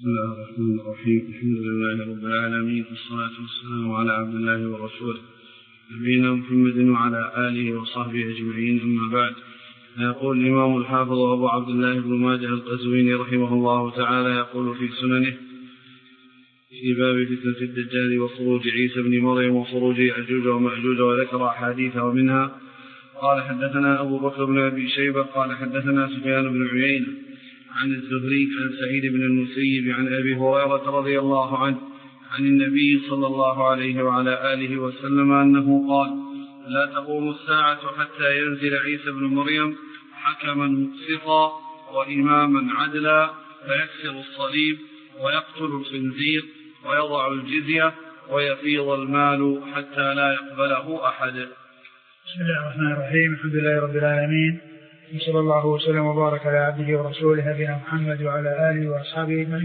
بسم الله الرحمن الرحيم. الحمد لله رب العالمين، والصلاة والسلام على عبد الله ورسوله نبينا محمد وعلى آله وصحبه أجمعين، أما بعد. يقول الإمام الحافظ أبو عبد الله بن ماجه القزويني رحمه الله تعالى يقول في سننه في باب فتنة الدجال وخروج عيسى بن مريم وخروج يأجوج ومأجوج، وذكر أحاديث ومنها قال حدثنا أبو بكر بن أبي شيبة قال حدثنا سفيان بن عيينة عن الزهري عن سعيد بن المسيب عن أبي هريرة رضي الله عنه عن النبي صلى الله عليه وعلى آله وسلم أنه قال: لا تقوم الساعة حتى ينزل عيسى بن مريم حكما مقسطا وإماما عدلا، فيكسر الصليب ويقتل الخنزير ويضع الجزية ويفيض المال حتى لا يقبله أحد. بسم الله الرحمن الرحيم. الحمد لله رب العالمين، وصلى الله وسلم وبارك على عبده ورسوله نبينا محمد وعلى آله وأصحابه أجمعين.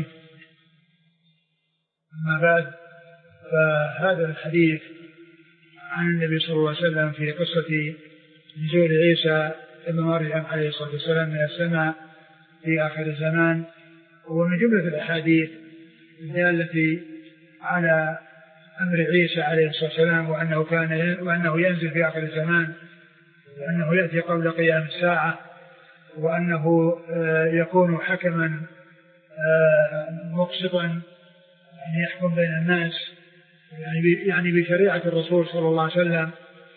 أما بعد، فهذا الحديث عن النبي صلى الله عليه وسلم في قصة نزول عيسى ابن مريم عليه الصلاة والسلام من السماء في آخر الزمان، ومن جملة الأحاديث التي على أمر عيسى عليه الصلاة والسلام وأنه ينزل في آخر الزمان، وأنه يأتي قبل قيام الساعة، وأنه يكون حكما مقسطا يعني يحكم بين الناس يعني بشريعة الرسول صلى الله عليه وسلم،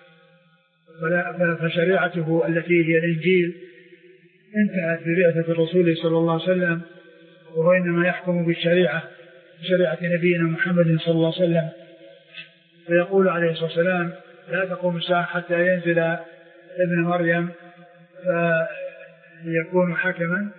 فشريعته التي هي الإنجيل انتهت ببعثة الرسول صلى الله عليه وسلم، وهو إنما يحكم بشريعة نبينا محمد صلى الله عليه وسلم. ويقول عليه الصلاة والسلام: لا تقوم الساعة حتى ينزل ابن مريم فيكون حكما.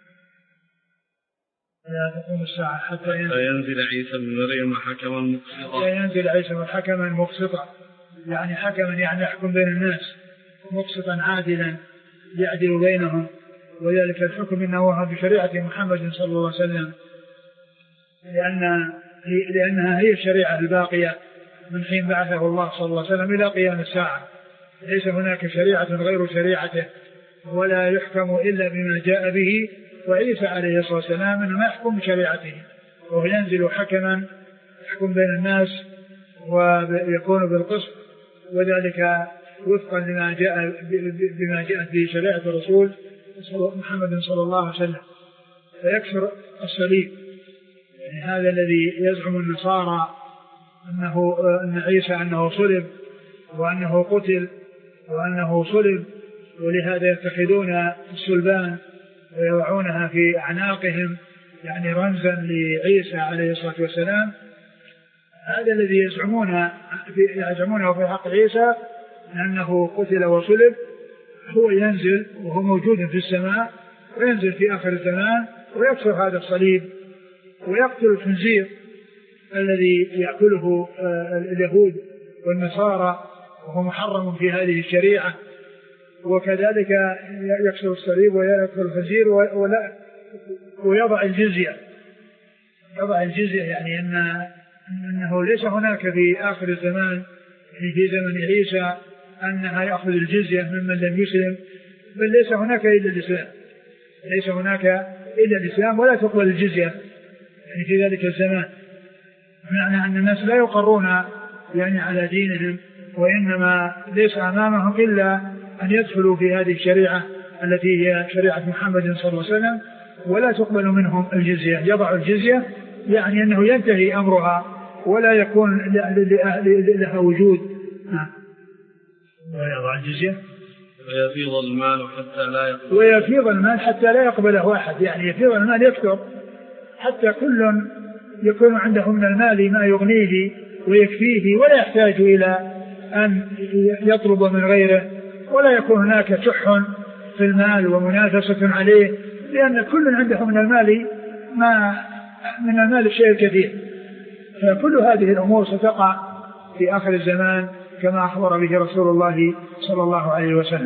لا تقوم الساعة حتى ينزل عيسى بن مريم حكما مقسطا. ينزل عيسى حكما مقسطا، يعني حكما يعني يحكم بين الناس، مقسطا عادلا يعدل بينهم، وذلك الحكم إنه بشريعة محمد صلى الله عليه وسلم، لأنها هي الشريعة الباقية من حين بعثه الله صلى الله عليه وسلم إلى قيام الساعة. ليس هناك شريعة غير شريعته، ولا يحكم إلا بما جاء به، وعيسى عليه الصلاة والسلام إنما يحكم بشريعته، وهو ينزل حكما يحكم بين الناس ويكون بالقسط، وذلك وفقا لما بما جاءت به شريعة الرسول محمد صلى الله عليه وسلم. فيكسر الصليب، يعني هذا الذي يزعم النصارى أن عيسى أنه صلب وأنه قتل وأنه صلب، ولهذا يتخذون الصلبان ويضعونها في أعناقهم يعني رمزا لعيسى عليه الصلاة والسلام. هذا الذي يزعمونه في حق عيسى أنه قتل وصلب، هو ينزل وهو موجود في السماء، وينزل في آخر الزمان ويكسر هذا الصليب ويقتل الخنزير الذي يأكله اليهود والنصارى، وهو محرم في هذه الشريعة. وكذلك يكسر الصليب ويأكل الخنزير ويضع الجزية. يعني أنه ليس هناك في آخر الزمان في زمن عيسى أنها يأخذ الجزية ممن لم يسلم، بل ليس هناك إلا الإسلام ولا تقبل الجزية يعني في ذلك الزمان. معنى أن الناس لا يقرون يعني على دينهم، وإنما ليس أمامهم إلا أن يدخلوا في هذه الشريعة التي هي شريعة محمد صلى الله عليه وسلم، ولا تقبل منهم الجزية. يضع الجزية يعني أنه ينتهي أمرها ولا يكون لها وجود. ويضع الجزية ويفيض المال حتى لا يقبله أحد، يعني يفيض المال يكثر حتى كل يكون عنده من المال ما يغنيه ويكفيه، ولا يحتاج إلى أن يطلب من غيره، ولا يكون هناك شح في المال ومنافسة عليه، لأن كل عنده من المال الشيء الكثير. فكل هذه الأمور ستقع في آخر الزمان كما أخبر به رسول الله صلى الله عليه وسلم.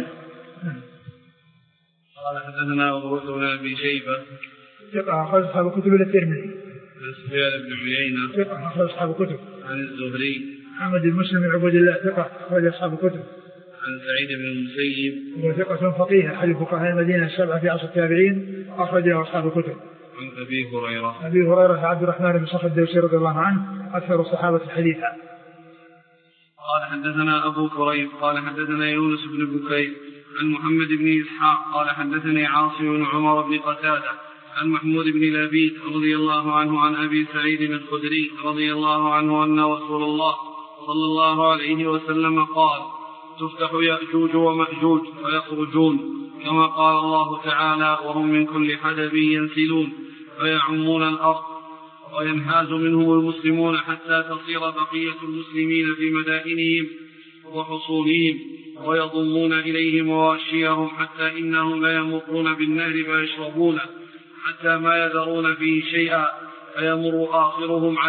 قال حدثنا أبو بكر بن أبي شيبة ثقة أخرج أصحاب الكتب إلى الترمذي. سفيان بن عيينة ثقة أخرج أصحاب الكتب. عن الزهري محمد المسلم بن عبد الله ثقة أخرج أصحاب الكتب. عن سعيد بن المسيب وثقة فقيه أحد فقهاء المدينة السبعة في عصر التابعين، أخرج له أصحاب الكتب. عن أبي هريرة عبد الرحمن بن صخر الدوسي رضي الله عنه أكثر الصحابة حديثا. قال حدثنا أبو كريب قال حدثنا يونس بن بكير عن محمد بن إسحاق قال حدثني عاصم بن عمر بن قتادة عن محمود بن لبيد رضي الله عنه عن أبي سعيد الخدري رضي الله عنه أن رسول الله صلى الله عليه وسلم قال تفتح يأجوج ومأجوج فيخرجون كما قال الله تعالى وهم من كل حدب ينسلون فيعمون الأرض وينحاز منهم المسلمون حتى تصير بقية المسلمين في مدائنهم وحصولهم ويضمون إليه مواشيهم حتى إنهم ليمرون بالنهر فيشربونه حتى ما يذرون فيه شيئا فيمر آخرهم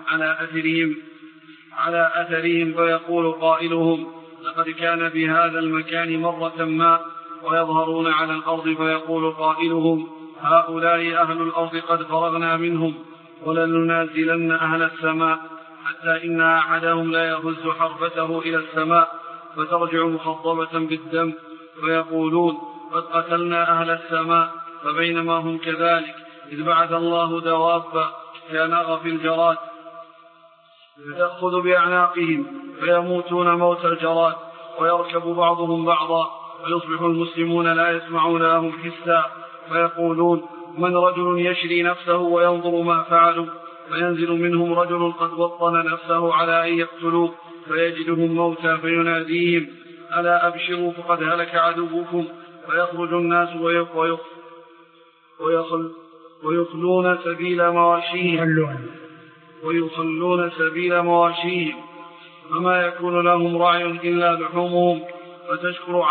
على أثرهم فيقول قائلهم لقد كان بهذا المكان مرة ما ويظهرون على الأرض فيقول قائلهم هؤلاء أهل الأرض قد فرغنا منهم ولننازلن أهل السماء حتى إن أحدهم لا يهز حربته إلى السماء فترجع مخضبة بالدم فيقولون قد قتلنا أهل السماء فبينما هم كذلك إذ بعث الله دوابا كنغف الجراد فتأخذ بأعناقهم فيموتون موت الجراد ويركب بعضهم بعضا ويصبح المسلمون لا يسمعون لهم حسا فيقولون من رجل يشري نفسه وينظر ما فعلوا فينزل منهم رجل قد وطن نفسه على أن يقتلوه فيجدهم موتى فيناديهم ألا أبشروا فقد هلك عدوكم فيخرج الناس ويخلون سبيل مواشيهم فما يكون لهم رعي إلا لحومهم فتشكر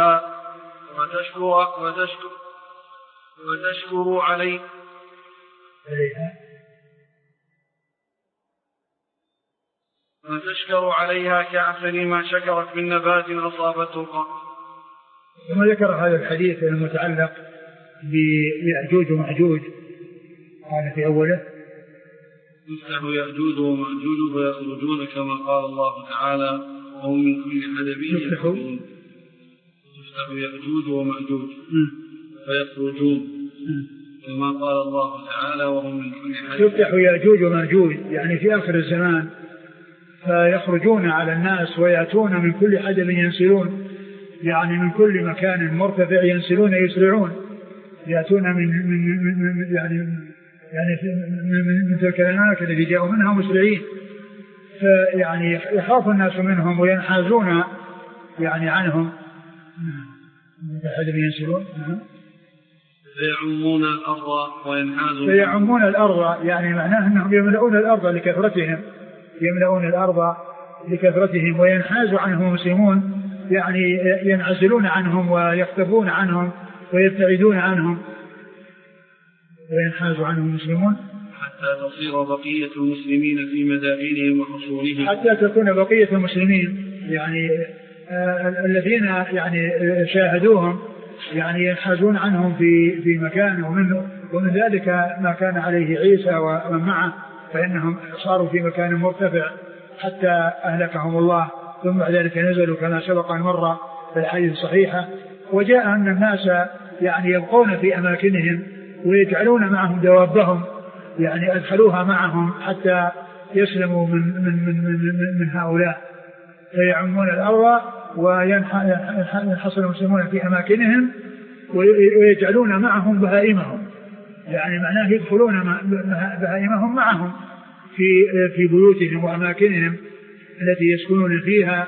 عليها كأحسن ما شكرت من نبات أصابته قط. ثم ذكر هذا الحديث المتعلق بيأجوج ومأجوج قال في أوله تفتح يأجوج ومأجوج فيخرجون كما قال الله تعالى وهم من كل حدب يخرجون. تفتح يأجوج ومأجوج فيخرجون كما قال الله تعالى وهم من كل حدب. تفتح يأجوج ومأجوج يعني في آخر الزمان فيخرجون على الناس ويأتون من كل حدب ينسلون يعني من كل مكان مرتفع ينسلون يسرعون يأتون من تلك الأماكن التي جاءوا منها مسرعين فيعني يخاف الناس منهم وينحازون يعني عنهم من حدب ينسلون فيعمون الأرض يعني معناه أنهم يملؤون الأرض لكثرتهم وينحاز عنهم المسلمون يعني ينعزلون عنهم ويختفون عنهم ويبتعدون عنهم وينحاز عنهم المسلمون حتى تصير بقية المسلمين في مدائنهم وحصولهم حتى تكون بقية المسلمين يعني الذين يعني شاهدوهم يعني ينحازون عنهم في مكان ومن ذلك ما كان عليه عيسى ومن معه فإنهم صاروا في مكان مرتفع حتى أهلكهم الله ثم بعد ذلك نزلوا كما سبق أن مر في الحديث الصحيحة. وجاء أن الناس يعني يبقون في أماكنهم ويجعلون معهم دوابهم يعني أدخلوها معهم حتى يسلموا من هؤلاء فيعمون الأرض وينحصر المسلمون في أماكنهم ويجعلون معهم بهائمهم يعني معناه يدخلون بهائمهم معهم في بيوتهم وأماكنهم التي يسكنون فيها.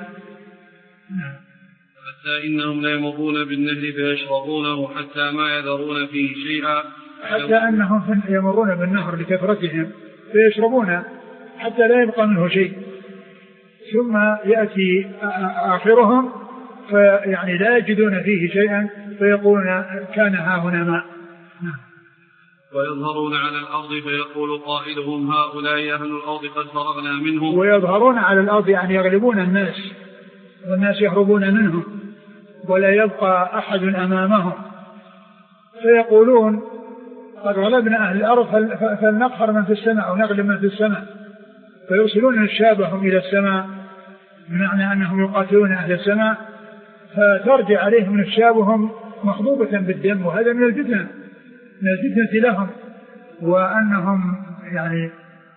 حتى إنهم لا يمرون بالنهر فيشربونه حتى ما يذرون فيه شيئا حتى أنهم يمرون بالنهر لكثرتهم فيشربون حتى لا يبقى منه شيء ثم يأتي آخرهم فيعني لا يجدون فيه شيئا فيقولون كان ها هنا ماء. ويظهرون على الأرض فيقول قائلهم هؤلاء أهل الأرض قد فرغنا منهم. ويظهرون على الأرض يعني يغلبون الناس والناس يهربون منهم ولا يبقى أحد أمامهم فيقولون قد غلبنا أهل الأرض فلنقهر من في السماء أو نغلب من في السماء فيرسلون نشابهم إلى السماء بمعنى أنهم يقاتلون أهل السماء فترجع عليهم نشابهم مخضوبة بالدم وهذا من الفتنة لهم وأنهم يعني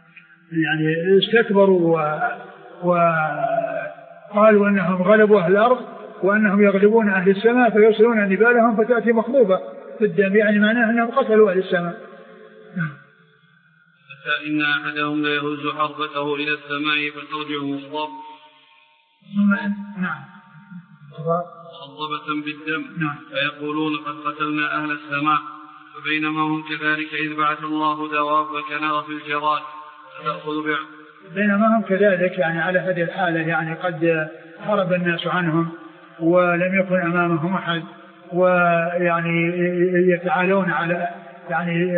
استكبروا وقالوا أنهم غلبوا أهل الأرض وأنهم يغلبون أهل السماء فيرسلون نبالهم فتأتي مخضوبة بالدم، يعني معناه أنهم قتلوا أهل السماء. حتى إن أحدهم لا يهز حربته إلى السماء فترجع مصاب. نعم. مخضبة بالدم. نعم. فيقولون قد قتلنا أهل السماء، فبينما هم كذلك إذ بعث الله دواب كنغ في الجراد فتأخذ بينما هم كذلك يعني على هذه الحالة، يعني قد هرب الناس عنهم ولم يكن أمامهم أحد، ويعني يتعالون على يعني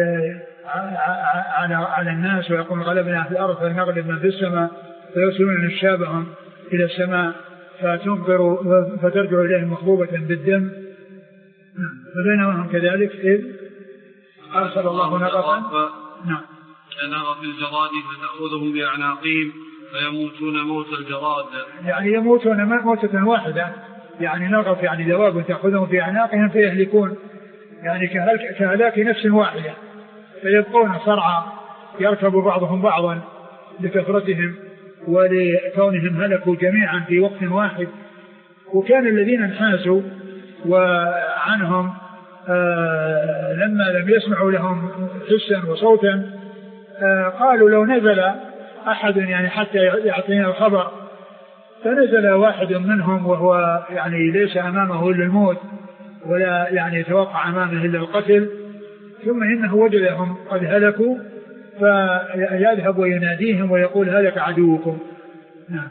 على الناس ويقول غلبنا في الأرض فنغلب من في السماء، فيرسلون نشابهم إلى السماء فتنظر فترجع إليهم مخبوبة بالدم. فبينما هم كذلك إذ أرسل الله نغفا كنغ في الجراد فتأخذهم بأعناقهم فيموتون موت الجراد، يعني يموتون موتة واحدة، يعني نغف يعني دواب تأخذهم في أعناقهم فيهلكون، يعني كهلاك نفس واحدة، فيبقون صرعى يركب بعضهم بعضا لكثرتهم ولكونهم هلكوا جميعا في وقت واحد. وكان الذين انحازوا وعنهم لما لم يسمعوا لهم حسا وصوتا قالوا لو نزل أحد يعني حتى يعطينا الخبر، فنزل واحد منهم وهو يعني ليس أمامه إلا الموت ولا يعني يتوقع أمامه إلا القتل، ثم إنه وجدهم قد هلكوا فيذهب ويناديهم ويقول هلك عدوكم. نعم.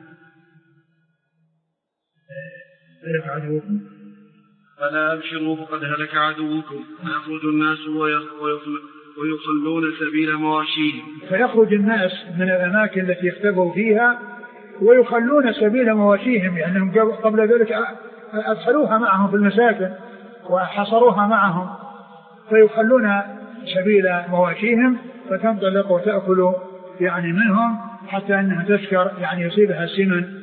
هلك عدوكم فلا أبشروا فقد هلك عدوكم. فيخرج الناس ويخلون سبيل مواشيهم، فيخرج الناس من الأماكن التي اختبوا فيها ويخلون سبيل مواشيهم، يعني قبل ذلك أدخلوها معهم في المساكن وحصروها معهم، فيخلون سبيل مواشيهم فتنطلق وتأكل يعني منهم حتى أنها تسكر يعني يصيبها السمن.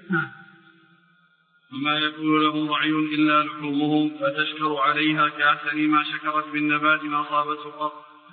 وما يكون لهم ضعي إلا لحومهم فتشكر عليها كأحسن ما شكرت بالنبات ما أصابته قط.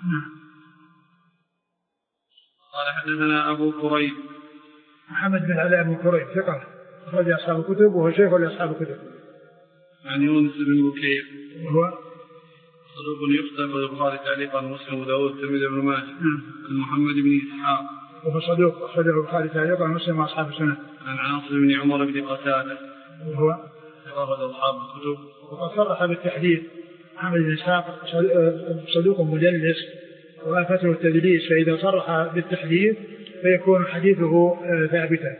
قال حدثنا أبو كريب محمد بن علاء بن كريب ثقة أخرج أصحاب الكتب وهو شيخ لأصحاب الكتب. عن يونس بن بكير وهو صدوق يخطئ البخاري تعليقا ومسلم وداود والترمذي بن ماجه. عن محمد بن إسحاق وهو صدوق أخرجه البخاري تعليقا ومسلم وأصحاب السنة. عن عاصم بن عمر بن قتادة وهو أخرج أصحاب الكتب. وقد صرح بالتحديد. محمد بن إسحاق صدوق مدلس وآفته التدليس، فإذا صرح بالتحديد فيكون حديثه ثابتا.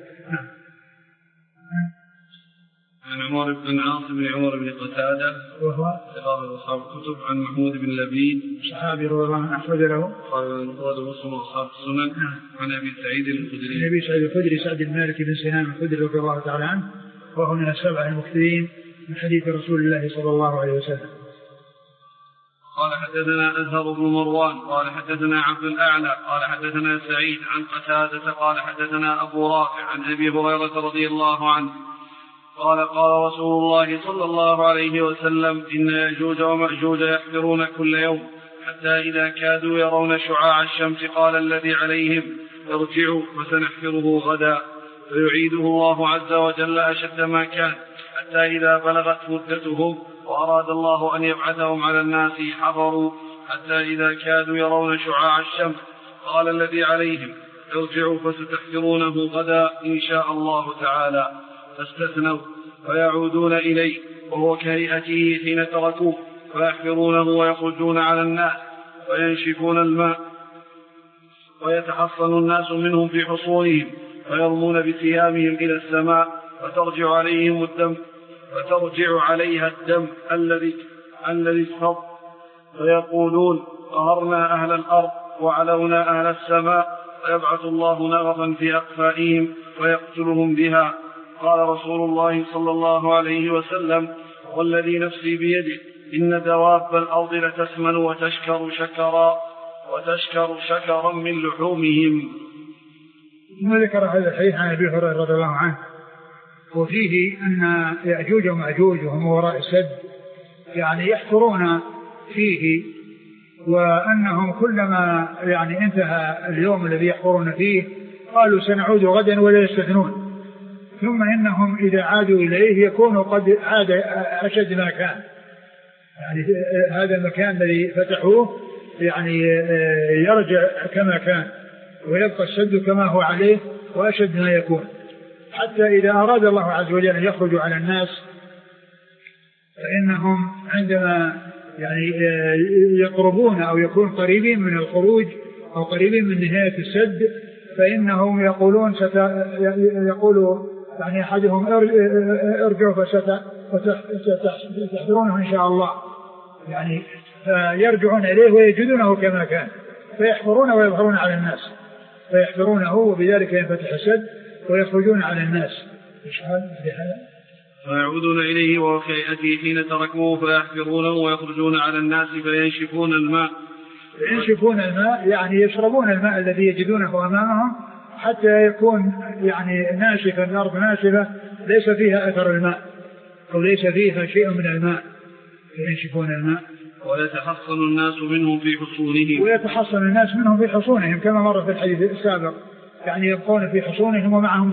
عن عمر بن عاصم بن عمر بن قتادة وهو أخرج أصحاب الكتب. عن محمود بن لبيد صحابي رضي الله عنه أخرج له أخرج مسلم وأصحاب السنن. عن أبي سعيد الخدري أبي سعيد الخدري سعد المالكي بن سنان الخدري رضي الله تعالى عنه، وهو من السبع المكثرين من حديث رسول الله صلى الله عليه وسلم. قال حدثنا أزهر بن مروان قال حدثنا عبد الأعلى قال حدثنا سعيد عن قتادة قال حدثنا أبو رافع عن أبي هريرة رضي الله عنه قال قال رسول الله صلى الله عليه وسلم إن يأجوج ومأجوج يحفرون كل يوم حتى إذا كادوا يرون شعاع الشمس قال الذي عليهم ارجعوا فسنحفره غدا، فيعيده الله عز وجل أشد ما كان حتى إذا بلغت مدتهم وأراد الله أن يبعثهم على الناس حفروا حتى إذا كادوا يرون شعاع الشمس قال الذي عليهم ارجعوا فستحفرونه غدا إن شاء الله تعالى، فاستثنوا فيعودون إليه وهو كهيئته حين تركوه فيحفرونه ويخرجون على الناس وينشفون الماء ويتحصن الناس منهم في حصونهم ويرمون بثيابهم إلى السماء فترجع عليها الدم الذي اصطد، فيقولون قهرنا أهل الأرض وعلونا أهل السماء، فيبعث الله نغفا في أقفائهم ويقتلهم بها. قال رسول الله صلى الله عليه وسلم والذي نفسي بيده إن دواب الأرض لتسمن وتشكر شكرا من لحومهم. ثم ذكر هذا الحديث عن أبي هريرة رضي الله عنه، وفيه أن يأجوج ومأجوج وهم وراء السد يعني يحفرون فيه وأنهم كلما يعني انتهى اليوم الذي يحفرون فيه قالوا سنعود غدا ولا يستثنون، ثم إنهم إذا عادوا إليه يكونوا قد عاد أشد ما كان، يعني هذا المكان الذي فتحوه يعني يرجع كما كان ويبقى السد كما هو عليه وأشد ما يكون، حتى إذا أراد الله عز وجل أن يخرجوا على الناس فإنهم عندما يعني يقربون أو يكون قريبين من الخروج أو قريبين من نهاية السد فإنهم يقولون يقول يعني أحدهم ارجعوا فستحضرونه إن شاء الله، يعني فيرجعون إليه ويجدونه كما كان فيحفرون ويظهرون على الناس، فيحفرونه وبذلك ينفتح السد ويخرجون على الناس. فيعودون إليه وهو كهيئته حين تركوه فيحفرونه ويخرجون على الناس فينشفون الماء. ينشفون الماء يعني يشربون الماء الذي يجدونه أمامهم حتى يكون يعني ناشفا، الأرض ناشفة ليس فيها أثر الماء أو ليس فيها شيء من الماء، ينشفون الماء. ويتحصن الناس منهم في حصونهم، ويتحصن الناس منهم في حصونهم كما مر في الحديث السابق، يعني يبقون في حصونهم ومعهم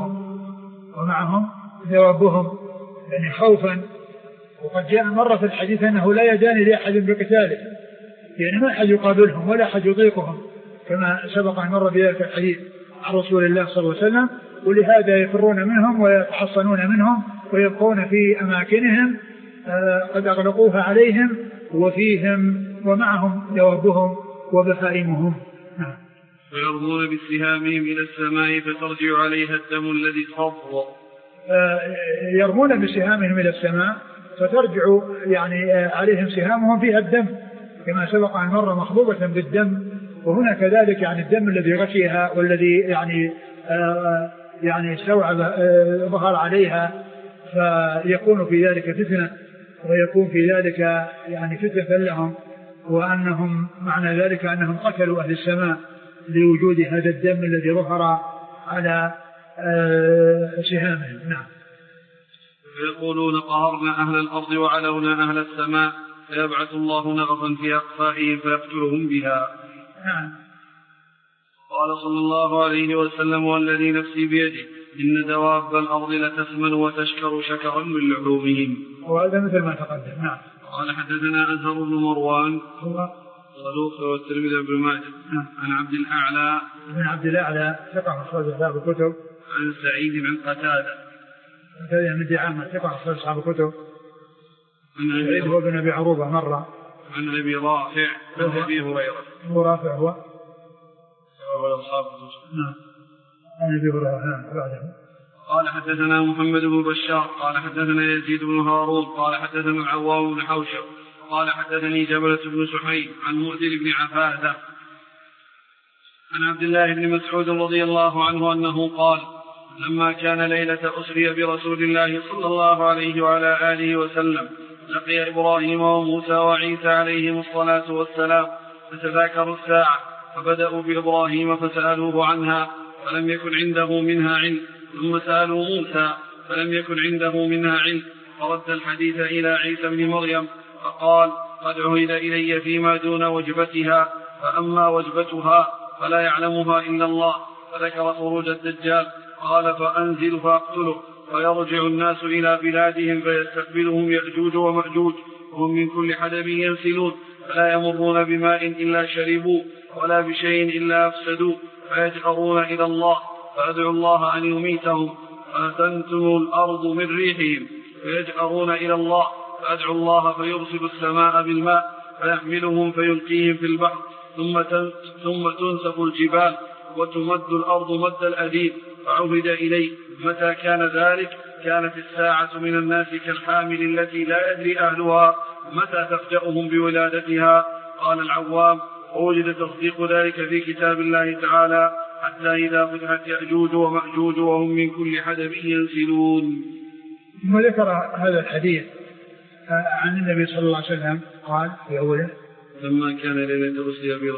دوابهم يعني خوفا. وقد جاء مرة في الحديث أنه لا يدان لأحد بقتاله، يعني ما أحد يقابلهم ولا أحد يطيقهم كما سبق أن مر بذلك الحديث عن رسول الله صلى الله عليه وسلم، ولهذا يفرون منهم ويتحصنون منهم ويبقون في أماكنهم قد أغلقوها عليهم وفيهم ومعهم دوابهم وبهائمهم. ويرمون بسهامهم إلى السماء فترجع عليها الدم الذي صفر. يرمون بسهامهم إلى السماء فترجع يعني عليهم سهامهم فيها الدم كما سبق عن مرة مخضوبة بالدم، وهنا كذلك يعني الدم الذي غشيها والذي يعني استوعب ظهر عليها، فيكون في ذلك فتنة ويكون في ذلك يعني فتنة لهم، وأنهم معنى ذلك أنهم قتلوا أهل السماء لوجود هذا الدم الذي ظهر على سهامهم. نعم. فيقولون قهرنا أهل الأرض وعلونا أهل السماء فيبعث الله نغفا في أقفائهم فيقتلهم بها. نعم. قال صلى الله عليه وسلم والذي نفسي بيده إن دواب الأرض لتثمن وتشكر شكرا من لحومهم. وهذا مثل ما تقدم. نعم. قال حدثنا أزهر بن مروان هو صدوق والترمذي بن ماجه عن عبد الأعلى بن عبد الأعلى ثقة أخرج أصحاب الكتب عن سعيد بن قتادة من دعامة ثقة أخرج أصحاب الكتب عن سعيد هو بن أبي عروبة مرة عن أبي رافع عن أبي هريرة. أبو رافع هو أصحاب نعم عن أبي هريرة بعده. قال حدثنا محمد بن بشار قال حدثنا يزيد بن هارون قال حدثنا العوام بن حوشب قال حدثني جبلة بن سحيم عن مؤذر بن عفاذة عن عبد الله بن مسعود رضي الله عنه أنه قال لما كان ليلة أسري برسول الله صلى الله عليه وعلى آله وسلم لقي إبراهيم وموسى وعيسى عليهم الصلاة والسلام فتذاكروا الساعة فبدأوا بإبراهيم فسألوه عنها فلم يكن عنده منها علم، ثم سألوا موسى فلم يكن عنده منها علم، فرد الحديث إلى عيسى بن مريم فقال قد عهد إلي فيما دون وجبتها، فأما وجبتها فلا يعلمها إلا الله. فذكر خروج الدجال قال فأنزل فأقتله فيرجع الناس إلى بلادهم فيستقبلهم يأجوج ومأجوج وهم من كل حدب ينسلون فلا يمرون بماء إلا شربوا ولا بشيء إلا أفسدوا فيجأرون إلى الله فأدعوا الله أن يميتهم فتنتم الأرض من ريحهم فيجأرون إلى الله فأدعوا الله فيرسل السماء بالماء فيحملهم فيلقيهم في البحر ثم تنسف الجبال وتمد الأرض مد الأديب فعهد إليه. متى كان ذلك كانت الساعة من الناس كالحامل التي لا يدري أهلها متى تفجأهم بولادتها. قال العوام ووجد تصديق ذلك في كتاب الله تعالى حتى إذا فتحت يأجوج ومأجوج وهم من كل حدب ينسلون. ثم ذكر هذا الحديث عن النبي صلى الله عليه وسلم قال في أوله لما كان ليلة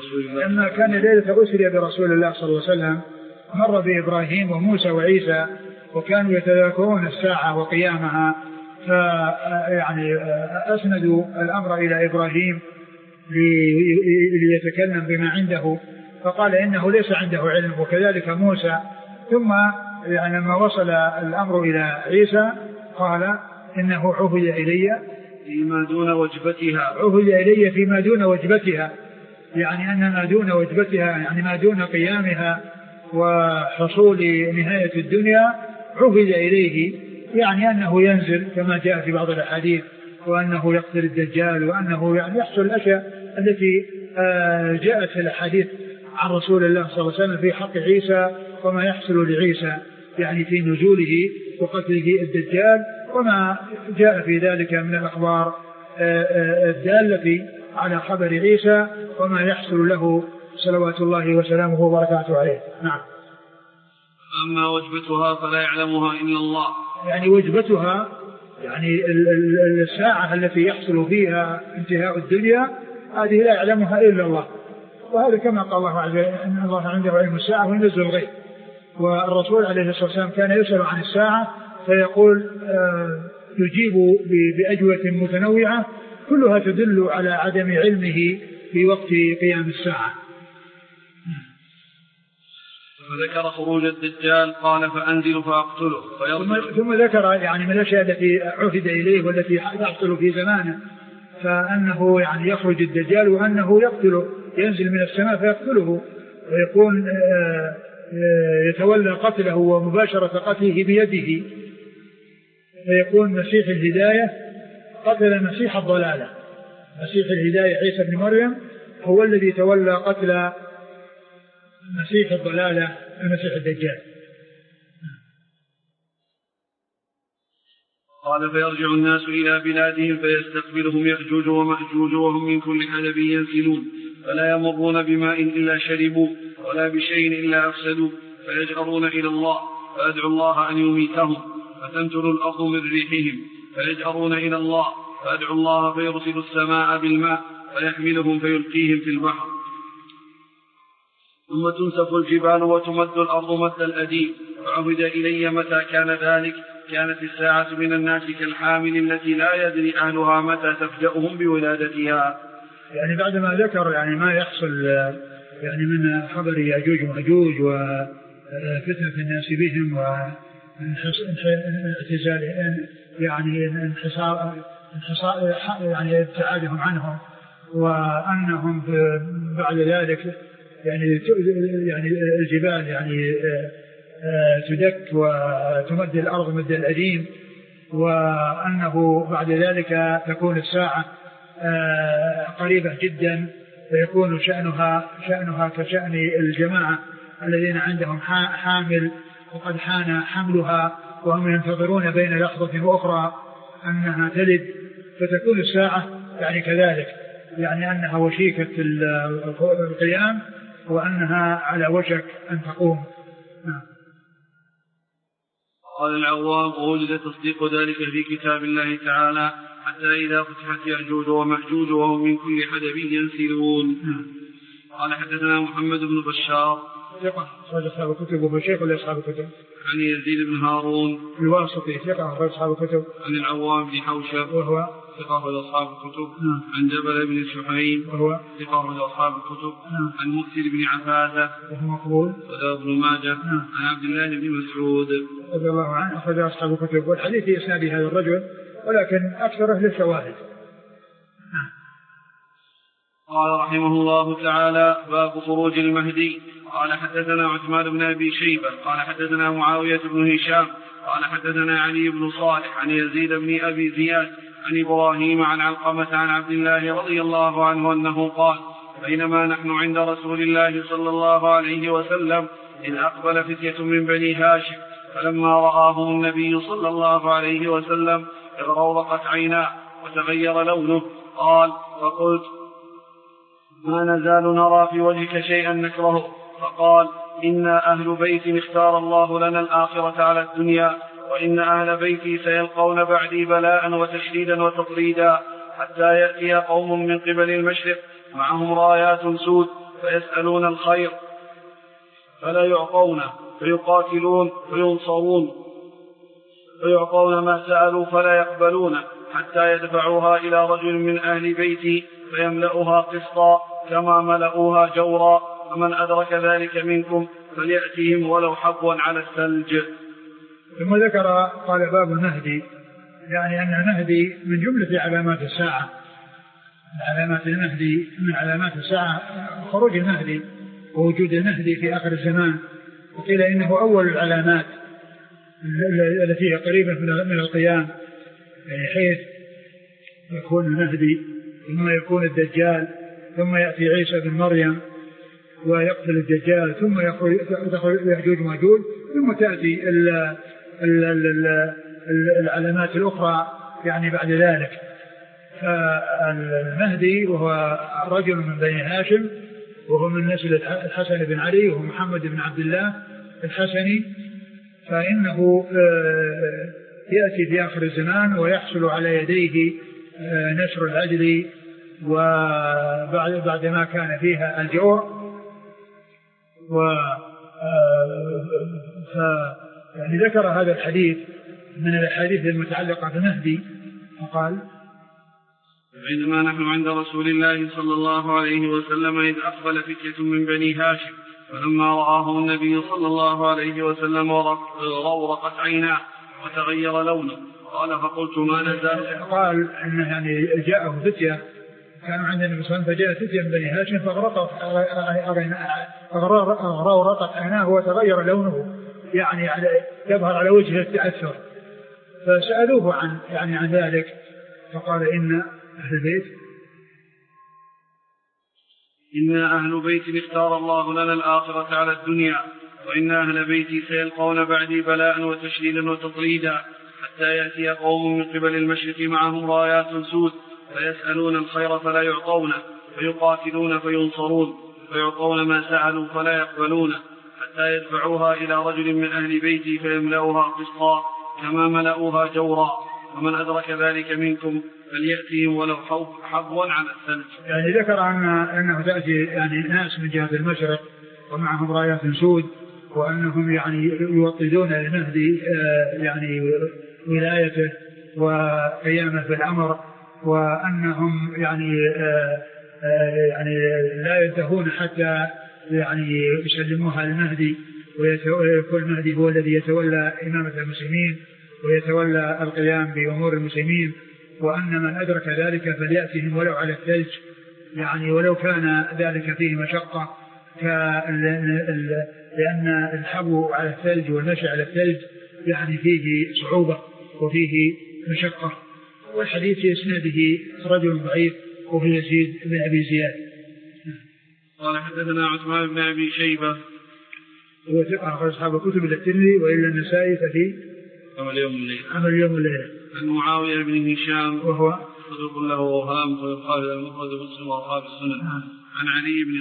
أسري برسول الله صلى الله عليه وسلم مر بإبراهيم وموسى وعيسى وكانوا يتذاكرون الساعة وقيامها، فيعني أسندوا الأمر إلى إبراهيم ليتكلم بما عنده، فقال إنه ليس عنده علم. وكذلك موسى. ثم يعني لما وصل الأمر إلى عيسى قال إنه عهد إلي فيما دون وجبتها، عهد إلي فيما دون وجبتها، يعني أن ما دون وجبتها يعني ما دون قيامها وحصول نهاية الدنيا عهد إليه، يعني أنه ينزل كما جاء في بعض الأحاديث، وأنه يقتل الدجال، وأنه يعني يحصل الأشياء التي جاءت في الأحاديث عن رسول الله صلى الله عليه وسلم في حق عيسى، وما يحصل لعيسى يعني في نزوله وقتله الدجال، وما جاء في ذلك من الأخبار الدالة على خبر عيسى وما يحصل له صلوات الله وسلامه وبركاته عليه. نعم. أما وجبتها فلا يعلمها إلا الله، يعني وجبتها يعني الساعة التي يحصل فيها انتهاء الدنيا هذه لا يعلمها إلا الله، وهذا كما قال الله عز وجل إن الله عنده علم الساعة وينزل الغيب. والرسول عليه الصلاة والسلام كان يسأل عن الساعة فيقول يجيب بأجوبة متنوعة كلها تدل على عدم علمه في وقت قيام الساعة. وذكر خروج الدجال قال فأنزل فأقتله ثم ذكر يعني من الأشياء التي عهد إليه والتي تحصل في زمانه، فأنه يعني يخرج الدجال وأنه يقتله، ينزل من السماء فيقتله، ويكون يتولى قتله ومباشرة قتله بيده، فيكون مسيح الهداية قتل مسيح الضلالة. مسيح الهداية عيسى بن مريم هو الذي تولى قتل مسيح الضلالة المسيح الدجال. قال فيرجع الناس إلى بلادهم فيستقبلهم يأجوج ومأجوج وهم من كل حدب ينسلون، فلا يمرون بماء إلا شربوا ولا بشيء إلا أفسدوا، فيجأرون إلى الله فأدعو الله أن يميتهم، فتنتر الأرض من ريحهم، فيجأرون إلى الله فأدعو الله فيرسل السماء بالماء فيحملهم فيلقيهم في البحر، ثم تنسف الجبال وتمد الأرض مد الأديم. فعهد إلي متى كان ذلك كانت الساعة من الناس كالحامل التي لا يدري أهلها متى تفجأهم بولادتها. يعني بعدما ذكر يعني ما يحصل يعني من خبر يأجوج ومأجوج وفتنة الناس بهم واعتزال يعني انحصار يعني ابتعادهم عنهم، وأنهم بعد ذلك يعني الجبال يعني تدك وتمد الأرض مد الأديم، وأنه بعد ذلك تكون الساعة قريبة جدا، فيكون شأنها كشأن الجماعة الذين عندهم حامل وقد حان حملها وهم ينتظرون بين لحظة وأخرى أنها تلد، فتكون الساعة يعني كذلك، يعني أنها وشيكة القيام وأنها على وشك أن تقوم. قال العوام ووجد تصديق ذلك في كتاب الله تعالى حتى إذا فتحت يأجوج ومأجوج وهم من كل حدب ينسلون. قال حدثنا محمد بن بشار ثقة أخرج أصحاب الكتب وهو شيخ لأصحاب الكتب. عن يزيد بن هارون الواسطي ثقة أخرج أصحاب الكتب. عن العوام بن حوشب وهو ثقة أخرج أصحاب الكتب. عن جبل بن شحيم وهو ثقة أخرج أصحاب الكتب. عن مكسر بن عفاثة وهو مقبول وذا ابن ماجه. عن عبد الله بن مسعود رضي الله عنه أخرج أصحاب الكتب. والحديث في إسناد هذا الرجل ولكن أكثره للشواهد. قال رحمه الله تعالى باب خروج المهدي. قال حدثنا عثمان بن أبي شيبة قال حدثنا معاوية بن هشام قال حدثنا علي بن صالح عن يزيد بن أبي زياد عن إبراهيم عن علقمة عن عبد الله رضي الله عنه أنه قال بينما نحن عند رسول الله صلى الله عليه وسلم إذ أقبل فتية من بني هاشم، فلما رآهم النبي صلى الله عليه وسلم اغرورقت عيناه وتغير لونه، قال فقلت ما نزال نرى في وجهك شيئا نكرهه، فقال إنا أهل بيت اختار الله لنا الآخرة على الدنيا، وإن أهل بيتي سيلقون بعدي بلاء وتشديدا وتطريدا، حتى يأتي قوم من قبل المشرق معهم رايات سود فيسألون الخير فلا يعطونه، فيقاتلون فينصرون، فيعطون ما سألوا فلا يقبلونه، حتى يدفعوها إلى رجل من أهل بيتي فيملأها قسطا كما ملأوها جورا، فمن أدرك ذلك منكم فليأتهم ولو حبوا على الثلج. ثم ذكر قال باب المهدي، يعني أن المهدي من جملة علامات الساعة. علامات المهدي من علامات الساعة خروج المهدي ووجود المهدي في آخر الزمان، وقيل إنه أول العلامات التي هي قريبة من القيام، يعني حيث يكون المهدي ثم يكون الدجال ثم يأتي عيسى بن مريم ويقتل الدجال ثم يدخل يأجوج ومأجوج ثم تأتي العلامات الأخرى يعني بعد ذلك. فالمهدي وهو رجل من بني هاشم وهو من نسل الحسن بن علي وهو محمد بن عبد الله الحسني، فإنه يأتي في آخر الزمان ويحصل على يديه نشر العدل وبعد ما كان فيها الجور. يعني ذكر هذا الحديث من الأحاديث المتعلقة بالمهدي فقال: عندما نحن عند رسول الله صلى الله عليه وسلم إذ أقبل فتية من بني هاشم، فلما رآه النبي صلى الله عليه وسلم رورقت عيناه وتغير لونه، قال: فقلت ما نزال. قال إنه يعني جاءه فتية كانوا عند النبي صلى الله عليه وسلم، فجاء فتية من بني هاشم فغرورقت عيناه وتغير لونه، يعني يظهر على وجهه التأثر، فسألوه عن ذلك، فقال: إن أهل البيت إنا أهل بيت اختار الله لنا الآخرة على الدنيا، وإن أهل بيتي سيلقون بعدي بلاء وتشديدا وتطريدا، حتى يأتي قوم من قبل المشرق معهم رايات سود فيسألون الخير فلا يعطونه، فيقاتلون فينصرون، فيعطون ما سألوا فلا يقبلونه، حتى يدفعوها إلى رجل من أهل بيتي فيملأوها قسطا كما ملأوها جورا، ومن أدرك ذلك منكم فليأتيهم ولو حبوا على الثلج. يعني ذكر أنه تأتي يعني ناس من جهة المشرق ومعهم رايات سود، وأنهم يعني يوطدون للمهدي يعني ولايته وقيامه بالأمر، وأنهم يعني لا ينتهون حتى يعني يسلموها للمهدي، ويكون المهدي هو الذي يتولى إمامة المسلمين ويتولى القيام بأمور المسلمين، وأن من أدرك ذلك فليأتهم ولو على الثلج، يعني ولو كان ذلك فيه مشقة، لأن الحبو على الثلج والمشي على الثلج يعني فيه صعوبة وفيه مشقة. والحديث في إسناده رجل ضعيف وهو يزيد بن أبي زياد. قال: حدثنا عثمان بن أبي شيبة هو ثقة أخرج أصحاب الكتب إلا الترمذي وإلا النسائي ففي عمل اليوم والليلة. عن معاوية بن هشام وهو صدوق له أوهام ويقال المفرد مسلم وأصحاب السنن. عن علي بن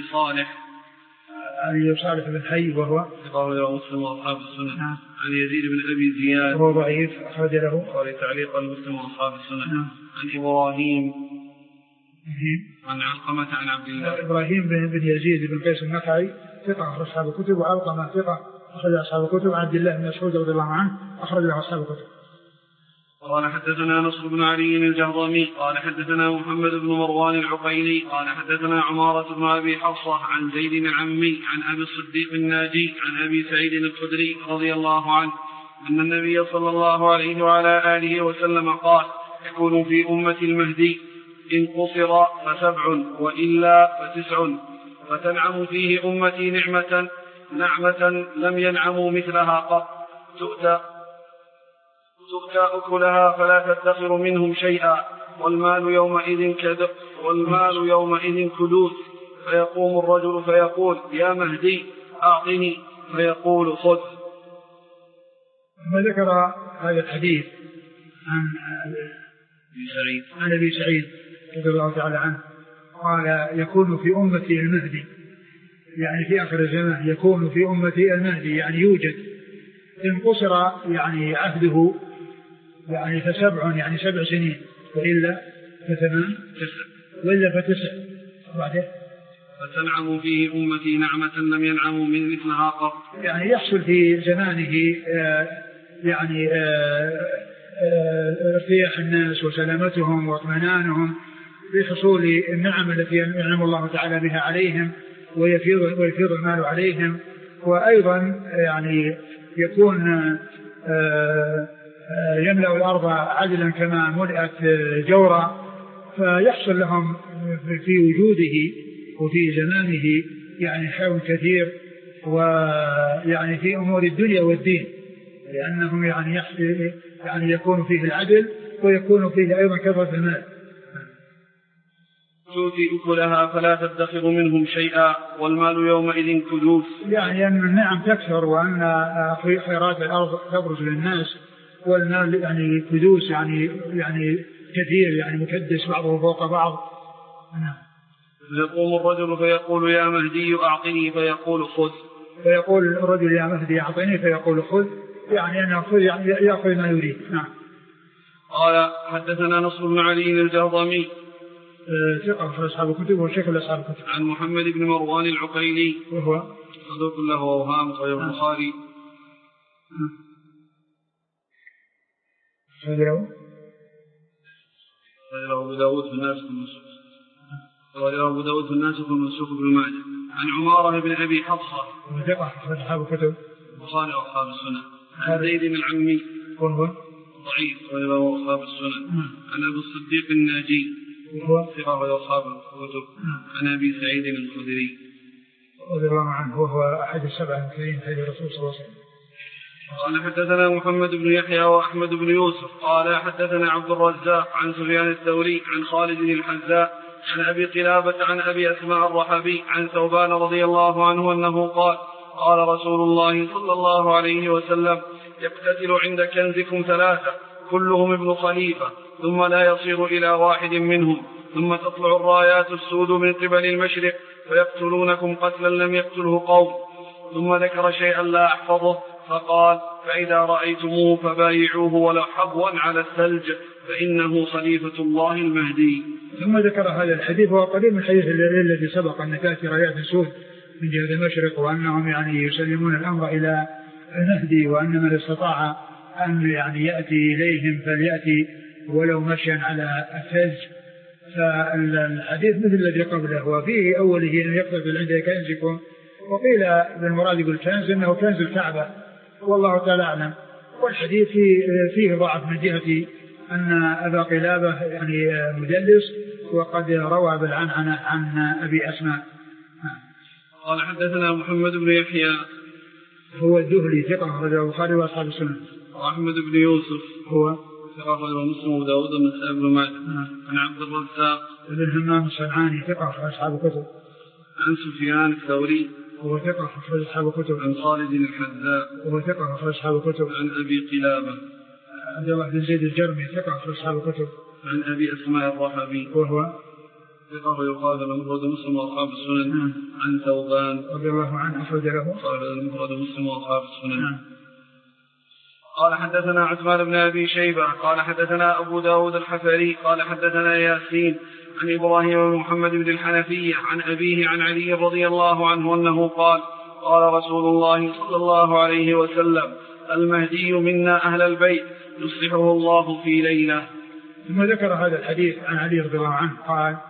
صالح بن حي وهو يقال له مسلم وأصحاب السنن. عن يزيد بن أبي زياد وهو ضعيف أخرج له تعليق المسلم وأصحاب السنن. عن إبراهيم عن علقمة عن عبد الله إبراهيم بن يزيد بن قيس النخعي ثقة أخرج أصحاب الكتب، وعلقمة ثقة أخرج أصحاب الكتب. عن عبد الله بن مسعود رضي الله عنه أخرج له أصحاب الكتب. قال: حدثنا نصر بن علي الجهضمي قال: حدثنا محمد بن مروان العقيلي قال: حدثنا عمارة بن أبي حفصة عن زيد العمي عن أبي الصديق الناجي عن أبي سعيد الخدري رضي الله عنه أن النبي صلى الله عليه وعلى آله وسلم قال: يكون في أمة المهدي إن قصر ف7 وإلا ف9، فتنعم فيه أمتي نعمة لم ينعموا مثلها قط، تؤتى أكلها فلا تدخر منهم شيئا، والمال يومئذ كدوس، فيقوم الرجل فيقول: يا مهدي أعطني، فيقول: خذ. ثم ذكر هذا الحديث عن أبي سعيد رضي الله تعالى عنه قال: يكون في أمتي المهدي، يعني في آخر الزمان يكون في أمتي المهدي، يعني يوجد. إن قصر يعني عهده يعني ف7 يعني 7 سنين، وإلا ف9 وبعدين فتنعم فيه أمتي نعمة لم ينعموا من مثلها قط، يعني يحصل في زمانه يعني ارتياح الناس وسلامتهم واطمئنانهم بحصول النعم التي ينعم الله تعالى بها عليهم ويفيض المال عليهم. وأيضا يعني يكون يملأ الأرض عدلا كما ملأت جورا، فيحصل لهم في وجوده وفي زمانه يعني خير كثير، ويعني في أمور الدنيا والدين، لأنهم يعني يكون فيه العدل ويكون فيه أيضا كثرة المال. تؤتي أكلها فلا تدخر منهم شيئا والمال يومئذ كدوس، يعني أن النعم تكثر وأن خيرات الأرض تبرز للناس، والمال يعني كدوس يعني كثير يعني مكدس بعضه فوق بعض. يقوم الرجل فيقول يا مهدي أعطني فيقول خذ، فيقول الرجل يا مهدي أعطني فيقول خذ، يعني أنه يأخذ ما يريد. نعم. قال حدثنا نصر بن علي الجهضمي ثقة في أصحاب الكتب وشيخ أصحاب الكتب. عن محمد بن مروان العقيلي وهو صدوق له أوهام صحيح البخاري. غيره أبو داود في الناس والمنسوخ بن ماجه. عن عمارة بن أبي حفصة ثقة في أصحاب الكتب البخاري وأصحاب السنة. عن زيد العمي وهو ضعيف وله أصحاب السنة. عن أبي الصديق الناجي وهو ثقة وأصحاب الكتب. عن أبي سعيد الخدري رضي الله عنه وهو أحد السبع المكثرين حديث الرسول صلى الله عليه وسلم. قال حدثنا محمد بن يحيى وأحمد بن يوسف قال حدثنا عبد الرزاق عن سفيان الثوري عن خالد الحذاء عن أبي قلابة عن أبي أسماء الرحبي عن ثوبان رضي الله عنه أنه قال قال رسول الله صلى الله عليه وسلم يقتتل عند كنزكم ثلاثة كلهم ابن خليفة ثم لا يصير إلى واحد منهم ثم تطلع الرايات السود من قبل المشرق فيقتلونكم قتلا لم يقتله قوم. ثم ذكر شيئا لا أحفظه فقال فإذا رأيتموه فبايعوه ولو حبوا على الثلج فإنه خليفة الله المهدي. ثم ذكر هذا الحديث وهو قريب من الحديث الذي سبق أن تأتي رايات السود من جهة المشرق وأنهم يعني يسلمون الأمر إلى المهدي وأن من استطاع أن يعني يأتي إليهم فليأتي ولو مشيا على الثلج. فالحديث مثل الذي قبله وفيه أوله أن يقتتل عند كنزكم، وقيل بالمراد بالكنز أنه كنز الكعبة والله تعالى أعلم. والحديث فيه ضعف من جهة أن أبا قلابة يعني مدلس وقد روى بالعنعنة عن أبي أسماء. قال حدثنا محمد بن يحيى هو الذهلي ثقة رجل البخاري وأصحاب السنة. وأحمد بن يوسف هو ثقة رجل مسلم وداود والنسائي بن ماجه. عن عبد الرزاق بن همام الصنعاني ثقة في أصحاب الكتب. عن سفيان الثوري وهو ثقة في أصحاب الكتب. عن خالد الحذاء وهو ثقة في أصحاب الكتب. عن أبي قلابة عبد الله بن زيد الجرمي ثقة في أصحاب الكتب. عن أبي أسماء الرحبي وهو ثقة يقال المفرد مسلم وأصحاب السنن. عن ثوبان رضي الله عنه أخرج له المفرد مسلم وأصحاب السنن. قال حدثنا عثمان بن أبي شيبة قال حدثنا أبو داود الحفري قال حدثنا ياسين عن إبراهيم بن محمد بن الحنفية عن أبيه عن علي رضي الله عنه أنه قال قال رسول الله صلى الله عليه وسلم المهدي منا أهل البيت يصلحه الله في ليلة. ثم ذكر هذا الحديث عن علي رضي الله عنه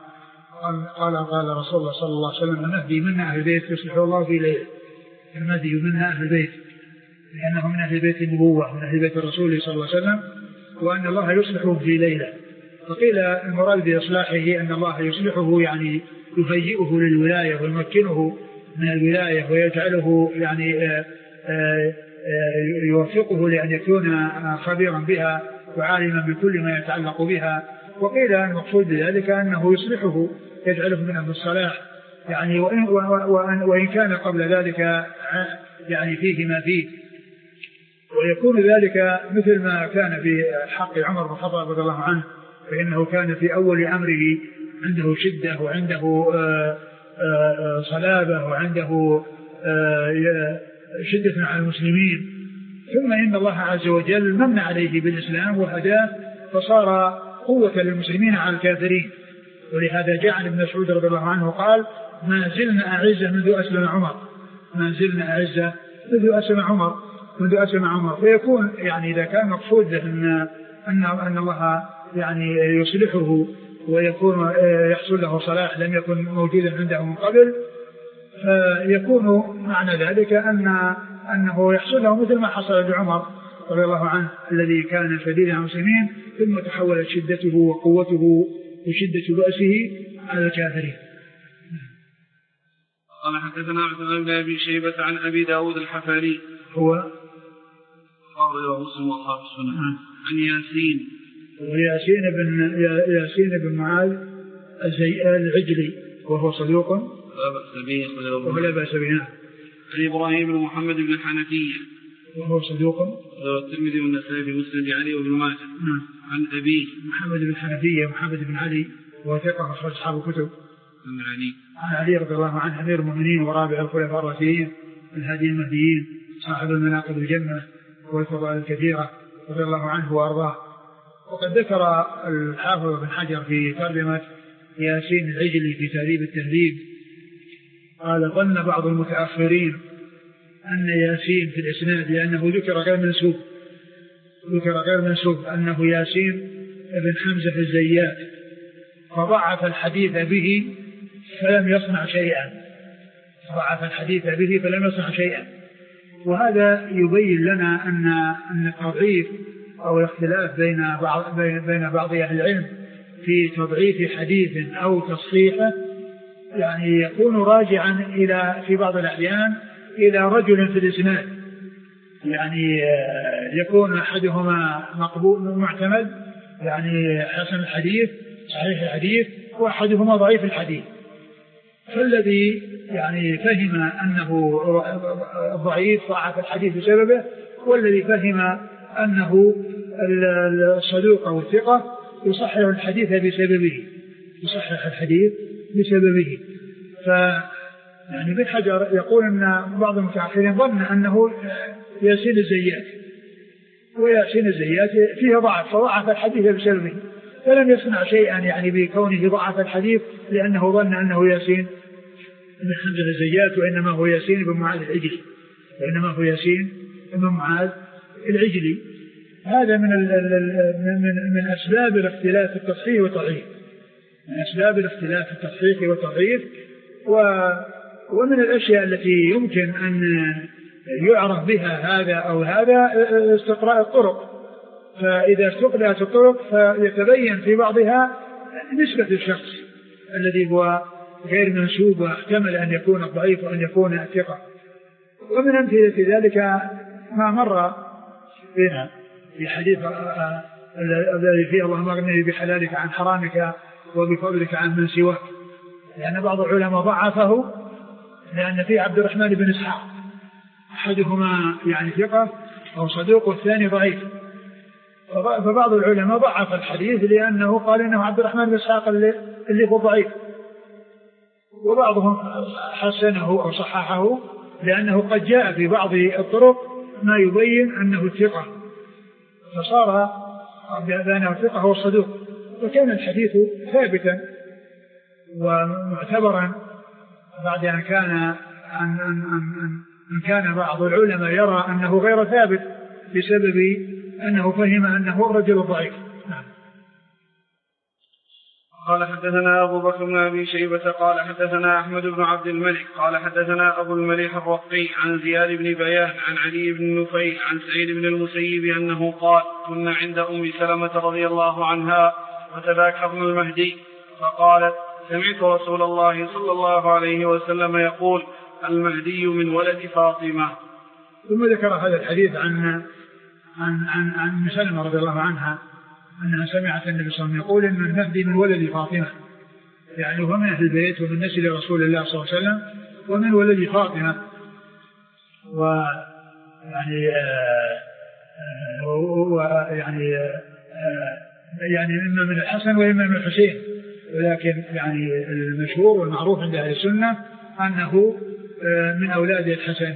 قال رسول الله صلى الله عليه وسلم المهدي منا أهل البيت يصلحه الله في ليلة. المهدي منا أهل البيت لأنه من أهل بيت النبوة من أهل بيت الرسول صلى الله عليه وسلم وأن الله يصلحه في ليلة. فقيل المراد بإصلاحه أن الله يصلحه يعني يهيئه للولاية ويمكنه من الولاية ويجعله يعني يوفقه لأن يكون خبيرا بها وعالما بكل ما يتعلق بها. وقيل المقصود بذلك أنه يصلحه يجعله من أهل الصلاح يعني وإن كان قبل ذلك يعني فيه ما فيه. ويكون ذلك مثل ما كان في حق عمر بن الخطاب رضي الله عنه فإنه كان في أول أمره عنده شدة وعنده صلابة وعنده شدة على المسلمين، ثم إن الله عز وجل من عليه بالإسلام وهداه فصار قوة للمسلمين على الكافرين. ولهذا جاء عن ابن مسعود رضي الله عنه قال ما زلنا أعزة منذ أسلم عمر ما زلنا أعزة منذ أسلم عمر. فيكون يعني إذا كان مقصود أن الله يعني يصلحه ويكون يحصل له صلاح لم يكن موجودا عنده من قبل، فيكون معنى ذلك أنه يحصل له مثل ما حصل لعمر رضي الله عنه الذي كان شديد على المسلمين ثم تحولت شدته وقوته وشدة بأسه على الكافرين. قال حدثنا عبد الله بن أبي شيبة عن أبي داود الحفاري هو قال مسلم وأصحاب السنة عن ياسين بن معاذ العجلي وهو صدوق ولا بأس به. عن إبراهيم بن محمد بن الحنفية وهو صدوق والترمذي والنسائي في مسند علي وابن ماجه. عن أبيه محمد بن الحنفية محمد بن علي وثقة أخرج أصحاب الكتب. عن علي رضي الله عنه أمير المؤمنين ورابع الخلفاء الراشدين الهادي المهديين صاحب المناقب الجنة والفضائل الكثيرة رضي الله عنه وأرضاه. وقد ذكر الحافظ بن حجر في ترجمة ياسين العجلي في تهذيب التهذيب قال ظن بعض المتأخرين أن ياسين في الإسناد لأنه ذكر غير منسوب أنه ياسين ابن حمزة الزيات فضعف الحديث به فلم يصنع شيئا. وهذا يبين لنا أن التضعيف أو الاختلاف بين بعض أهل العلم في تضعيف حديث أو تصحيحه يعني يكون راجعا في بعض الأحيان إلى رجل في الإسناد، يعني يكون أحدهما مقبول معتمد يعني حسن الحديث صحيح الحديث وأحدهما ضعيف الحديث، فالذي يعني فهم أنه ضعيف ضعف الحديث بسببه، والذي فهم أنه الصدوق أو الثقة يصحح الحديث بسببه. يعني ابن حجر يقول أن بعض المتأخرين ظن أنه ياسين الزيات، وياسين الزيات فيه ضعف فضعف الحديث بسببه، فلم يصنع شيئا يعني بكونه ضعف الحديث لأنه ظن أنه ياسين بن حمزة الزيات، وإنما هو ياسين بن معاذ العجلي. هذا من أسباب الاختلاف في التصحيح والتضعيف، ومن الأشياء التي يمكن أن يعرف بها هذا أو هذا استقراء الطرق، فإذا استقرأت الطرق فيتبين في بعضها نسبة الشخص الذي هو غير منسوب واحتمل أن يكون ضعيف وأن يكون ثقة. ومن أمثلة ذلك ما مر بنا في حديث الذي فيه اللهم اغنني بحلالك عن حرامك وبفضلك عن من سواك، لأن بعض العلماء ضعفه لأن فيه عبد الرحمن بن إسحاق أحدهما يعني ثقة أو صدوق والثاني ضعيف، فبعض العلماء ضعف الحديث لأنه قال إنه عبد الرحمن بن إسحاق اللي هو ضعيف، وبعضهم حسنه أو صححه لأنه قد جاء في بعض الطرق ما يبين أنه ثقة، فصار بأنه ثقة هو الصدوق، وكان الحديث ثابتا ومعتبرا بعد أن كان بعض العلماء يرى أنه غير ثابت بسبب أنه فهم أنه رجل ضعيف. قال حدثنا أبو بكر بن أبي شيبة قال حدثنا أحمد بن عبد الملك قال حدثنا أبو المليح الرقي عن زياد بن بيان عن علي بن نفيل عن سعيد بن المسيب أنه قال كنا عند أم سلمة رضي الله عنها وتذاكرنا المهدي فقالت سمعت رسول الله صلى الله عليه وسلم يقول المهدي من ولد فاطمة. ثم ذكر هذا الحديث عن أم سلمة رضي الله عنها أنها سمعت النبي صلى الله عليه وسلم يقول إن المهدي من ولد فاطمة، يعني هو من أهل البيت ومن نسل رسول الله صلى الله عليه وسلم ومن ولد فاطمة، يعني إما من الحسن وإما من الحسين، ولكن يعني المشهور والمعروف عند أهل السنة أنه من أولاد الحسن.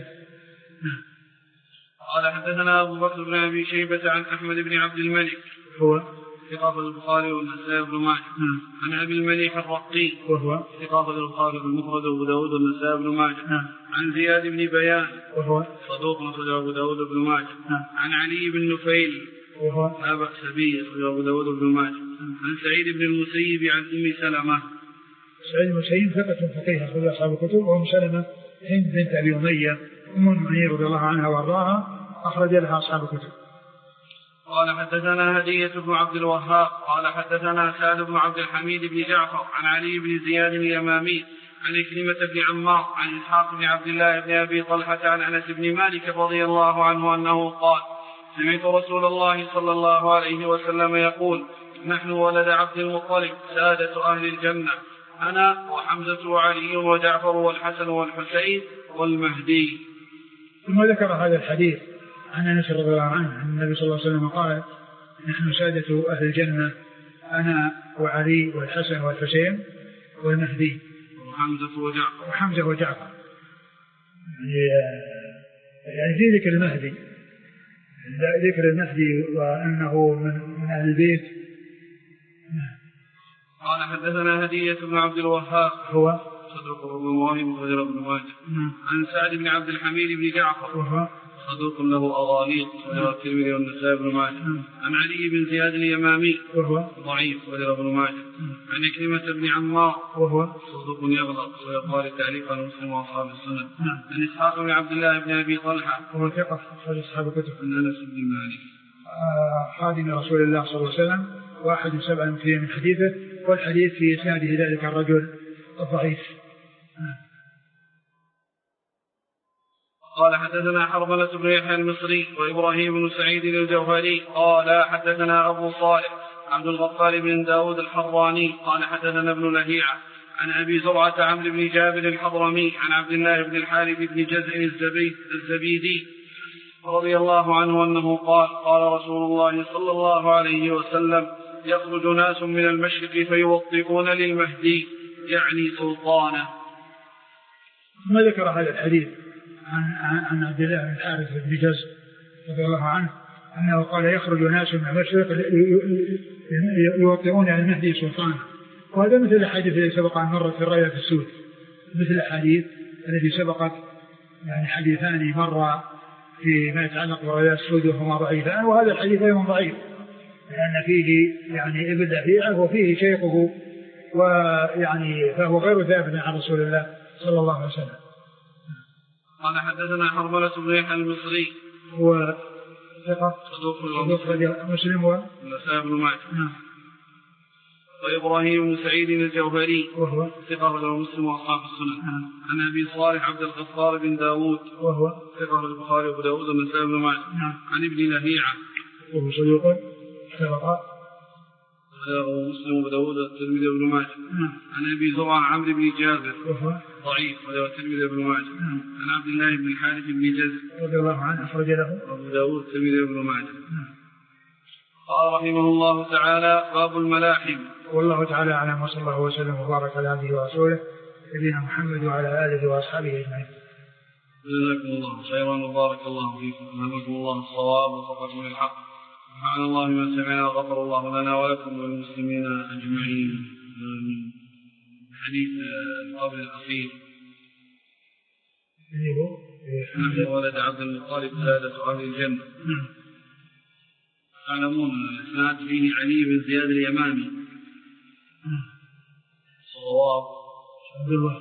قال حدثنا أبو بكر بن أبي شيبة عن أحمد بن عبد الملك هو ثقة البخاري والنسائي بن ماجه عن أبي المليح الرقي وهو ثقة البخاري المفرد وأبو داود والنسائي بن ماجه عن زياد بن بيان وهو صدوق أخرجه أبو داود بن ماجه عن علي بن نفيل لا بأس به أخرجه أبو داود بن ماجه. عن سعيد بن المسيب عن أم سلمة. سعيد بن المسيب ثقة فقيه أخرج أصحاب الكتب. وأم سلمة هند بنت أبي أمية أم المؤمنين رضي الله عنها وأرضاها أخرج لها أصحاب الكتب. قال حدثنا هدية بن عبد الوهاب قال حدثنا سعد بن عبد الحميد بن جعفر عن علي بن زياد اليمامي عن كلمة بن عمار عن إسحاق بن عبد الله بن أبي طلحة عن أنس بن مالك رضي الله عنه أنه قال سمعت رسول الله صلى الله عليه وسلم يقول نحن ولد عبد المطلب سادة أهل الجنة أنا وحمزة وعلي وجعفر والحسن والحسين والمهدي. ثم ذكر هذا الحديث عن أنس رضي الله عنه عن النبي صلى الله عليه وسلم قال نحن سادة أهل الجنة أنا وعلي والحسن والحسين والمهدي وحمزة وجعفر. يعني في ذكر المهدي وأنه من أهل البيت. قال حدثنا هدية بن عبد الوهاب هو صدوق ربما وغير ابن ماجه. عن سعد بن عبد الحميد بن جعفر وهو صدوق له أغاليط وغير الترمذي والنسائي بن ماجه. عن علي بن زياد اليمامي وهو ضعيف وغير ابن ماجه. عن كلمة بن عمار وهو صدوق يغلط ويقال تعليق المسلم وأصحاب السنة. عن إسحاق بن عبد الله بن أبي طلحة وهو ثقة أخرج أصحاب الكتب. عن أنس بن مالك خادم رسول الله صلى الله عليه وسلم واحد 7 من حديثه والحديث في إسناده ذلك الرجل الضعيف. قال حدثنا حرملة بن يحيى المصري وإبراهيم بن سعيد الجوهري قال حدثنا أبو صالح عبد الغفار بن داود الحراني قال حدثنا ابن لهيعة عن أبي زرعة عمرو بن جابر الحضرمي عن عبد الله بن الحارث بن جزء الزبيدي رضي الله عنه أنه قال قال رسول الله صلى الله عليه وسلم يخرج ناس من المشرق فيوطئون للمهدي يعني سلطانه. ثم ذكر هذا الحديث عن عبد الله بن الحارث بن جزء رضي الله عنه أنه قال يخرج ناس من المشرق يوطئون على المهدي سلطانه. وهذا مثل الحديث الذي سبق أن مر في الراية في السود مثل الحديث الذي سبقت يعني حديثان مر فيما يتعلق بالراية السود وهما ضعيفان وهذا الحديث أيضا ضعيف لأن فيه يعني ابن لهيعة وفيه شيخه ويعني فهو غير ثابت عن رسول الله صلى الله عليه وسلم. قال حدثنا حرملة بن يحيى المصري هو ثقة صدوق مسلم والنسائي بن ماجه. وإبراهيم بن سعيد الجوهري وهو ثقة له مسلم وأصحاب السنن. عن أبي صالح عبد الغفار بن داود وهو ثقة البخاري وأبو داود والنسائي بن ماجه. عن ابن لهيعة وهو صدوق ثقة وله مسلم وأبو داود والترمذي وابن ماجه. عن أبي زرعة عمرو بن جابر وهو ضعيف وله الترمذي وابن ماجه. عن عبد الله بن الحارث بن جزء رضي الله عنه أخرج له أبو داود والترمذي وابن ماجه. قال رحمه الله تعالى باب الملاحم. والله تعالى أعلم وصلى الله وسلم وبارك على عبده ورسوله نبينا محمد وعلى آله وأصحابه أجمعين. جزاكم الله خيرا وبارك الله فيكم ونسأل الله الصواب ووفقكم للحق. سبحان الله ما سمعنا وغفر الله لنا ولكم وللمسلمين أجمعين. حديث القبر الأخير نحن ولد عبد المطلب سادة أهل الجنة. تعلمون الإسناد فيه علي بن زياد اليمامي صواب عبد الله.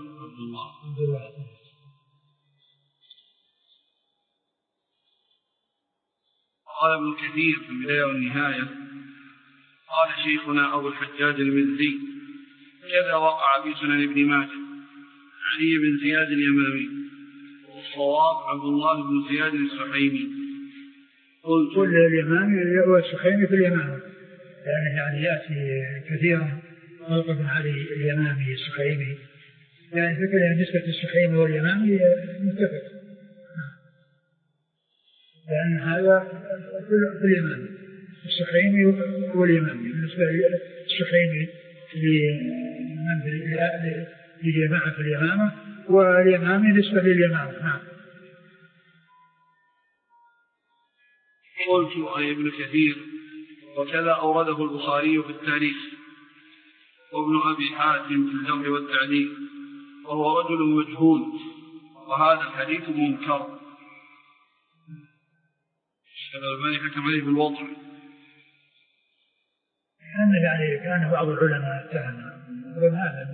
قال ابن كثير في البداية والنهاية قال شيخنا أبو الحجاج المزي كذا وقع في سنن ابن ماجه علي بن زياد اليمامي والصواب عبد الله بن زياد السحيمي. قلت اليمامي والسحيمي في اليمامة يعني يأتي كثيرا موقف علي اليمامي السحيمي يعني فكرة نسبة السحيمي واليمامي متفق لأن هذا في اليمامي السحيمي واليمامي بالنسبة للسحيمي لجماعة في اليمامة واليمامي نسبة لليمامة. نعم. قلت أي ابن كثير وكذا أورده البخاري في التاريخ وابن أبي حاتم في الجرح والتعديل وهو رجل مجهول وهذا الحديث منكر. الشيخ الألباني حكم عليه بالوضع يعني كان بعض العلماء اتهم هذا.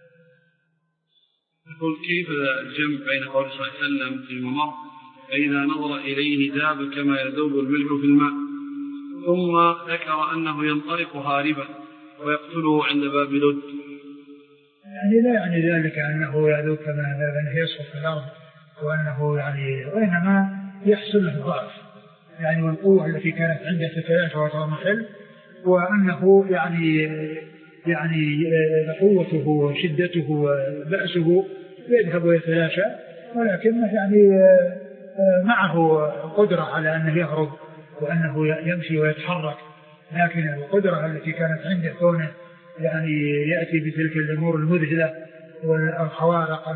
يقول كيف الجمع بين قول صلى الله عليه وسلم في الممر فإذا نظر إليه ذاب كما يذوب الملح في الماء، ثم ذكر أنه ينطلق هاربا ويقتله عند باب لد؟ يعني لا يعني ذلك أنه يذوب كما أنه يسقط في الأرض، وأنه يعني وإنما يحصل له ضعف يعني، والقوة التي كانت عنده تتلاشى وتضمحل، وأنه يعني قوته وشدته وبأسه يذهب ويتلاشى، ولكنه يعني معه قدرة على أنه يهرب وأنه يمشي ويتحرك، لكن القدرة التي كانت عنده كونه يعني يأتي بتلك الأمور المذهلة والخوارق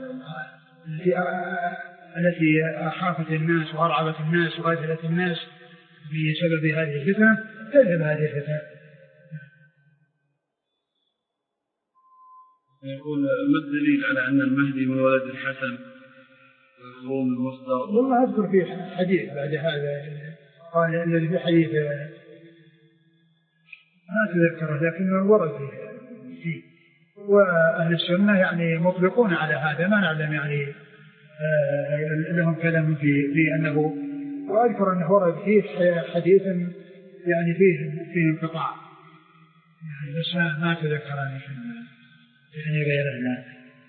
التي أخافت الناس وأرعبت الناس وأذهلت الناس بسبب هذه الفتنة، تذهب هذه الفتنة. يقول ما الدليل على أن المهدي من ولد الحسن ويقوم المصدر؟ والله أذكر في حديث بعد هذا قال الذي في حديث ما تذكره لكنه ورد فيه، وأهل السنة يعني مطلقون على هذا، ما نعلم يعني لهم كلام في أنه، وأذكر أنه ورد فيه حديث يعني فيه انقطاع يعني، بس ما تذكرني يعني غير هذا.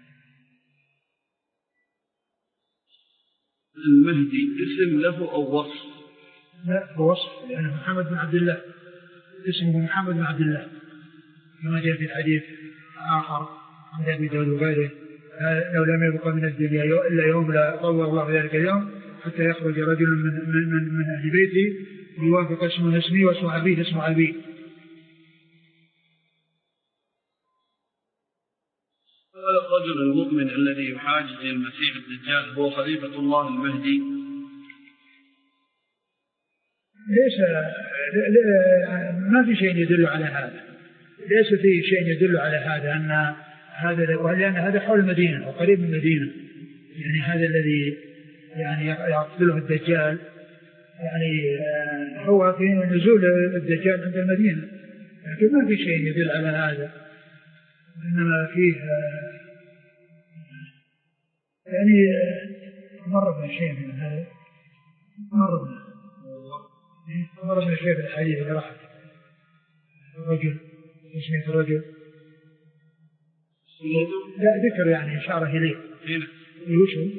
المهدي اسم له أو وصف؟ لا هو وصف، يعني محمد بن عبد الله، اسمه محمد بن عبد الله كما جاء في الحديث آخر عند أبي داود وغيره، لو لم يبق من الدنيا إلا يوم لا طول الله ذلك اليوم حتى يخرج رجل من أهل بيتي يوافق اسمه اسمي واسم أبيه اسم أبي. الرجل المؤمن الذي يحاجز المسيح الدجال هو خليفة الله المهدي؟ ليس ما في شيء يدل على هذا، ليس في شيء يدل على هذا أن هذا، لأن هذا حول المدينة وقريب من المدينة، يعني هذا الذي يعني يقتله الدجال يعني هو في نزول الدجال عند المدينة، لكن ما في شيء يدل على هذا، إنما فيه يعني مر بنا شيء من هذا، مر بنا شيء في الحديث اللي راح الرجل اسمه الرجل لا ذكر يعني إشارة إليه يوسف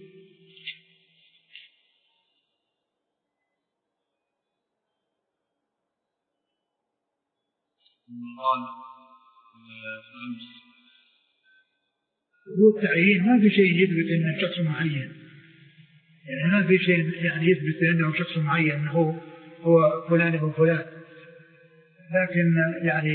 هو التعيين، ما في شيء يثبت أنه شخص معين، يعني ما في شيء يعني يثبت أنه شخص معين أنه هو فلان ابن فلان، لكن يعني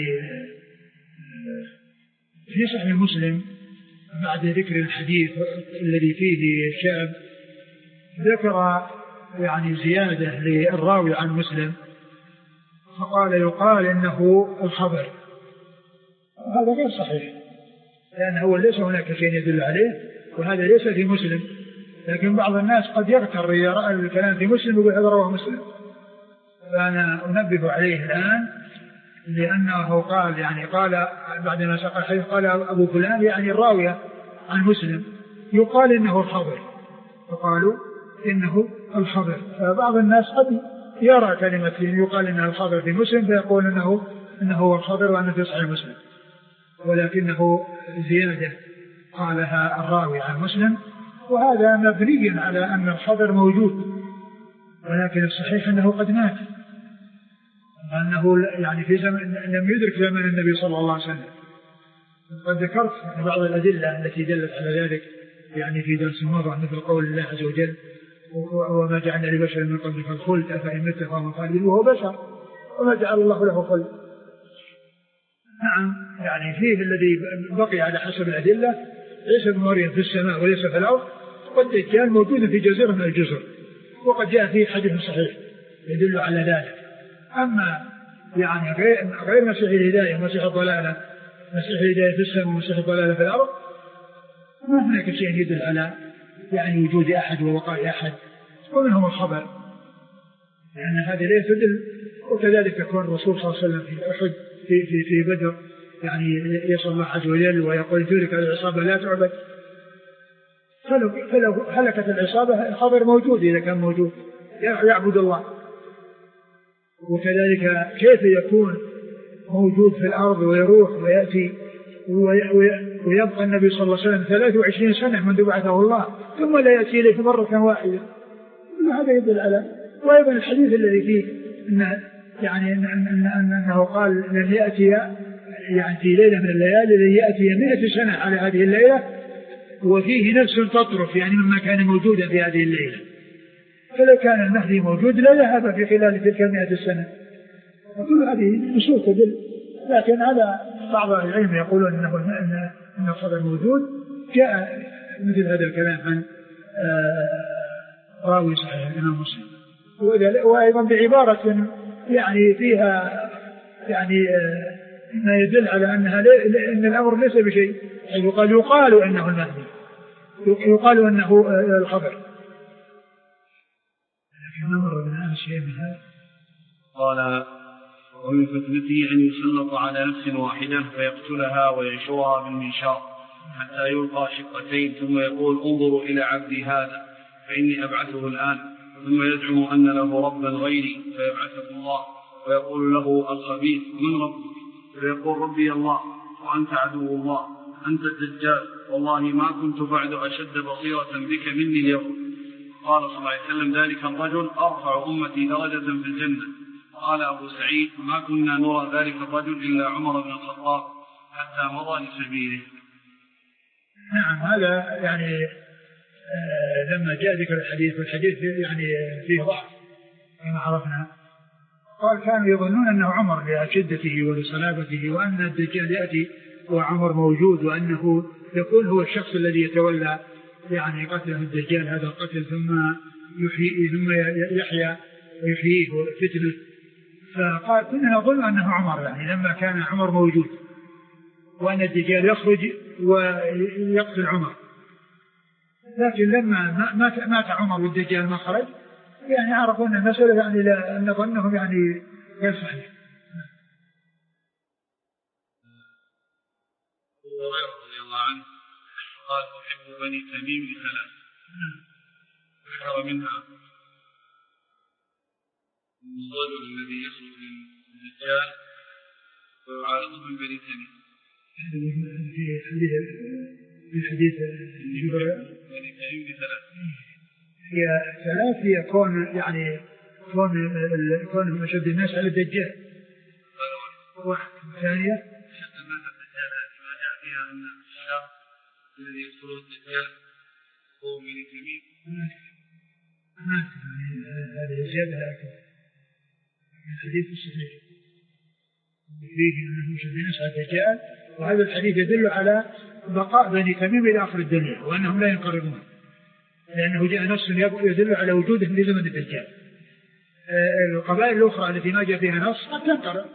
في صحيح مسلم بعد ذكر الحديث الذي فيه الشاب ذكر يعني زيادة للراوي عن مسلم، فقال يقال إنه الخبر، هذا غير صحيح لأنه ليس هناك شيء يدل عليه، وهذا ليس في مسلم، لكن بعض الناس قد يغتر يرى الكلام في مسلم ويقول هذا رواه مسلم، فأنا أنبه عليه الآن لأنه قال يعني قال بعدما ساق الحديث قال أبو فلان يعني الراوية عن مسلم يقال إنه الخبر، فقالوا إنه الخبر، فبعض الناس قد يرى كلمة يقال إنها الخبر في مسلم فيقول إنه هو الخبر وأنه في صحيح مسلم، ولكنه زيادة قالها الراوي عن مسلم، وهذا مبني على أن الخبر موجود، ولكن الصحيح أنه قد مات، أنه يعني في زمن لم يدرك زمن النبي صلى الله عليه وسلم. قد ذكرت بعض الأدلة التي دلت على ذلك يعني في درس مضى مثل قول الله عز وجل وما جعلنا لبشر من قبلك الخلد أفإن مت فهم خالدون، وهو بشر وما جعل الله له خلد. نعم يعني فيه الذي بقي على حسب الأدلة عيسى بن مريم في السماء وليس في الأرض، والدجال موجود في جزيرة من الجزر، وقد جاء فيه حديث صحيح يدل على ذلك. أما يعني غير مسيح الهداية مسيح الضلالة، مسيح الهداية في السماء ومسيح الضلالة في الأرض، ما هناك شيء يدل على يعني وجود أحد ووقاء أحد، ومنهم الخبر لأن هذا لا يدل. وكذلك يكون الرسول صلى الله عليه وسلم في أحد في بدر يعني يسأل الله عز وجل ويقول تلك العصابة لا تعبد، فلو هلكت العصابة الخضر موجود إذا كان موجود يعبد الله. وكذلك كيف يكون موجود في الأرض ويروح ويأتي ويبقى النبي صلى الله عليه وسلم 23 سنة منذ بعثه الله ثم لا يأتي إليه مرة واحدة؟ هذا يدل على. وأيضا الحديث الذي فيه أنه قال لن يأتي يعني في ليلة من الليالي لن يأتي 100 سنة على هذه الليلة وفيه نفس تطرف يعني مما كان موجودا في هذه الليلة. فلو كان المهدي موجود لا ذهب في خلال تلك 100 سنة. وكل هذه نصوص تدل. لكن هذا بعض العلم يقولون أن الخبر موجود. جاء مثل هذا الكلام عن راوي صحيح الإمام مسلم، وأيضا بعبارة يعني فيها يعني ما يدل على أن الأمر ليس بشيء، يقال أنه المهدي، يقال أنه الخبر. لكن نمر من شيء من هذا. قال ومن فتنته أن يسلط على نفس واحدة فيقتلها وينشرها بالمنشار حتى يلقى شقتين ثم يقول انظروا إلى عبدي هذا فإني أبعثه الآن، ثم يزعم أن له ربا غيري فيبعثه الله ويقول له الخبيث من ربك؟ فيقول ربي الله وأنت عدو الله أنت الدجال والله ما كنت بعد أشد بصيرة بك مني اليوم. قال صلى الله عليه وسلم ذلك الرجل أرفع أمتي درجة في الجنة. قال أبو سعيد ما كنا نرى ذلك الرجل إلا عمر بن الخطاب حتى مضى لسبيله. نعم هذا يعني لما جاء ذكر الحديث والحديث يعني فيه ضعف كما عرفنا، قال كانوا يظنون أنه عمر لشدته ولصلابته وأن الدجال يأتي وعمر موجود وأنه يكون هو الشخص الذي يتولى يعني قتله الدجال هذا القتل ثم يحيى ويحييه فتنه. فقال كنا نظن أنه عمر يعني لما كان عمر موجود وأن الدجال يخرج ويقتل عمر، لكن لما مات عمر والدجال ما خرج يعني عرفوا أن المسألة يعني أن ظنهم يعني غير صحيح. رضي الله عنه قال أحب بني تميم لثلاث ذكر منها الرجل الذي يخرج من الدجال ويعارضه من بني تميم. في حديث بني تميم لثلاث هي ثلاث هي كون أشد الناس على الدجال. واحد ثانية أشد الناس على الدجال ما جاء فيها أن الشاب الذي يقتل الدجال هو بني تميم. هذه زيادة لكن الحديث الصحيح فيه أنه أشد الناس على الدجال، وهذا الحديث يدل على بقاء بني تميم إلى آخر الدنيا وأنهم لا ينقرضون، لأنه جاء نص يدل على وجودهم لزمن الدجال. القبائل الأخرى التي ما جاء فيها نص قد تنقرض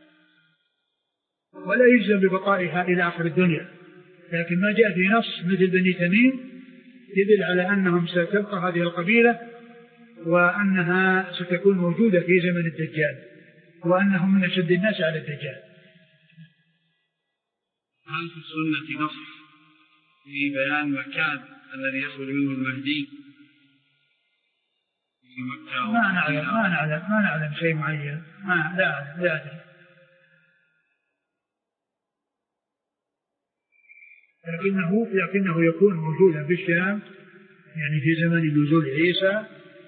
ولا يجزم ببقائها إلى آخر الدنيا، لكن ما جاء فيه نص مثل بني تميم يدل على أنهم ستبقى هذه القبيلة وأنها ستكون موجودة في زمن الدجال وأنهم من أشد الناس على الدجال. هل في السنة نص في بيان مكان الذي يخرج منه المهدي في مكة؟ ما نعلم شيء معين، لا أدري، لكنه يكون موجودا في الشام يعني في زمن نزول عيسى.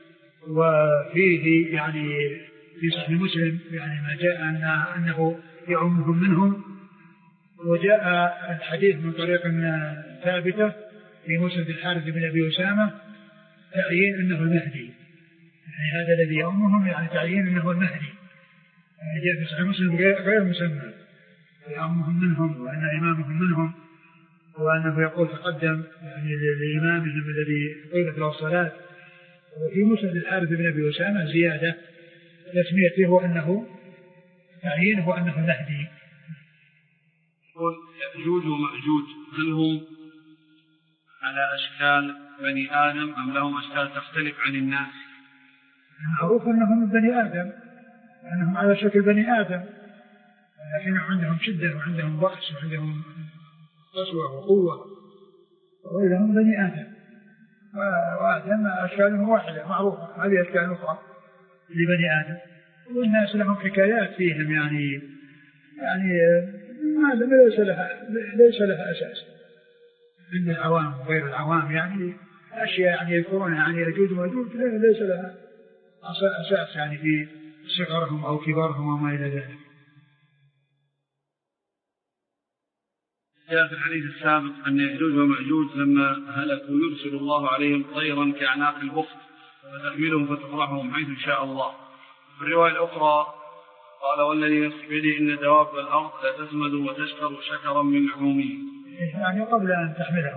وفيه يعني في صحيح مسلم يعني ما جاء أنه يعمهم منهم، وجاء الحديث من طريق ثابتة في مسند الحارث بن أبي أسامة تعيين أنه المهدي، يعني هذا الذي يعمهم يعني تعيين أنه المهدي، يعني جاء في صحيح مسلم غير مسمى يعمهم منهم وأن إمامهم منهم، وأنه يقول تقدم يعني لإمامهم الذي قيلت له الصلاة. وفي مسند الحارث بن أبي أسامة زيادة تسميته أنه تعيينه أنه المهدي. يقول يأجوج ومأجوج هل هم على أشكال بني آدم أم لهم أشكال تختلف عن الناس؟ معروف أنهم من بني آدم، أنهم على شكل بني آدم، لكن عندهم شدة وعندهم بأس وعندهم قسوة وقوة، وغيرهم بني آدم، وآدم أشكالهم واحدة معروفة، هذه أشكال أخرى لبني آدم، والناس لهم حكايات فيهم يعني هذا ليس لها أساس عند العوام وغير العوام، يعني أشياء يعني يذكرونها يعني يجوز وماجوز ليس لها أساس يعني في صغرهم أو كبارهم وما إلى ذلك. جاء في الحديث السابق أن يأجوج ومأجوج لما هلكوا يرسل الله عليهم طيرا كأعناق البخت فتحملهم فتطرحهم حيث شاء الله. في الرواية الأخرى قال والذي نفسي بيده إن دواب الأرض لا تسمد وتشكر شكرا من لحومه، يعني قبل أن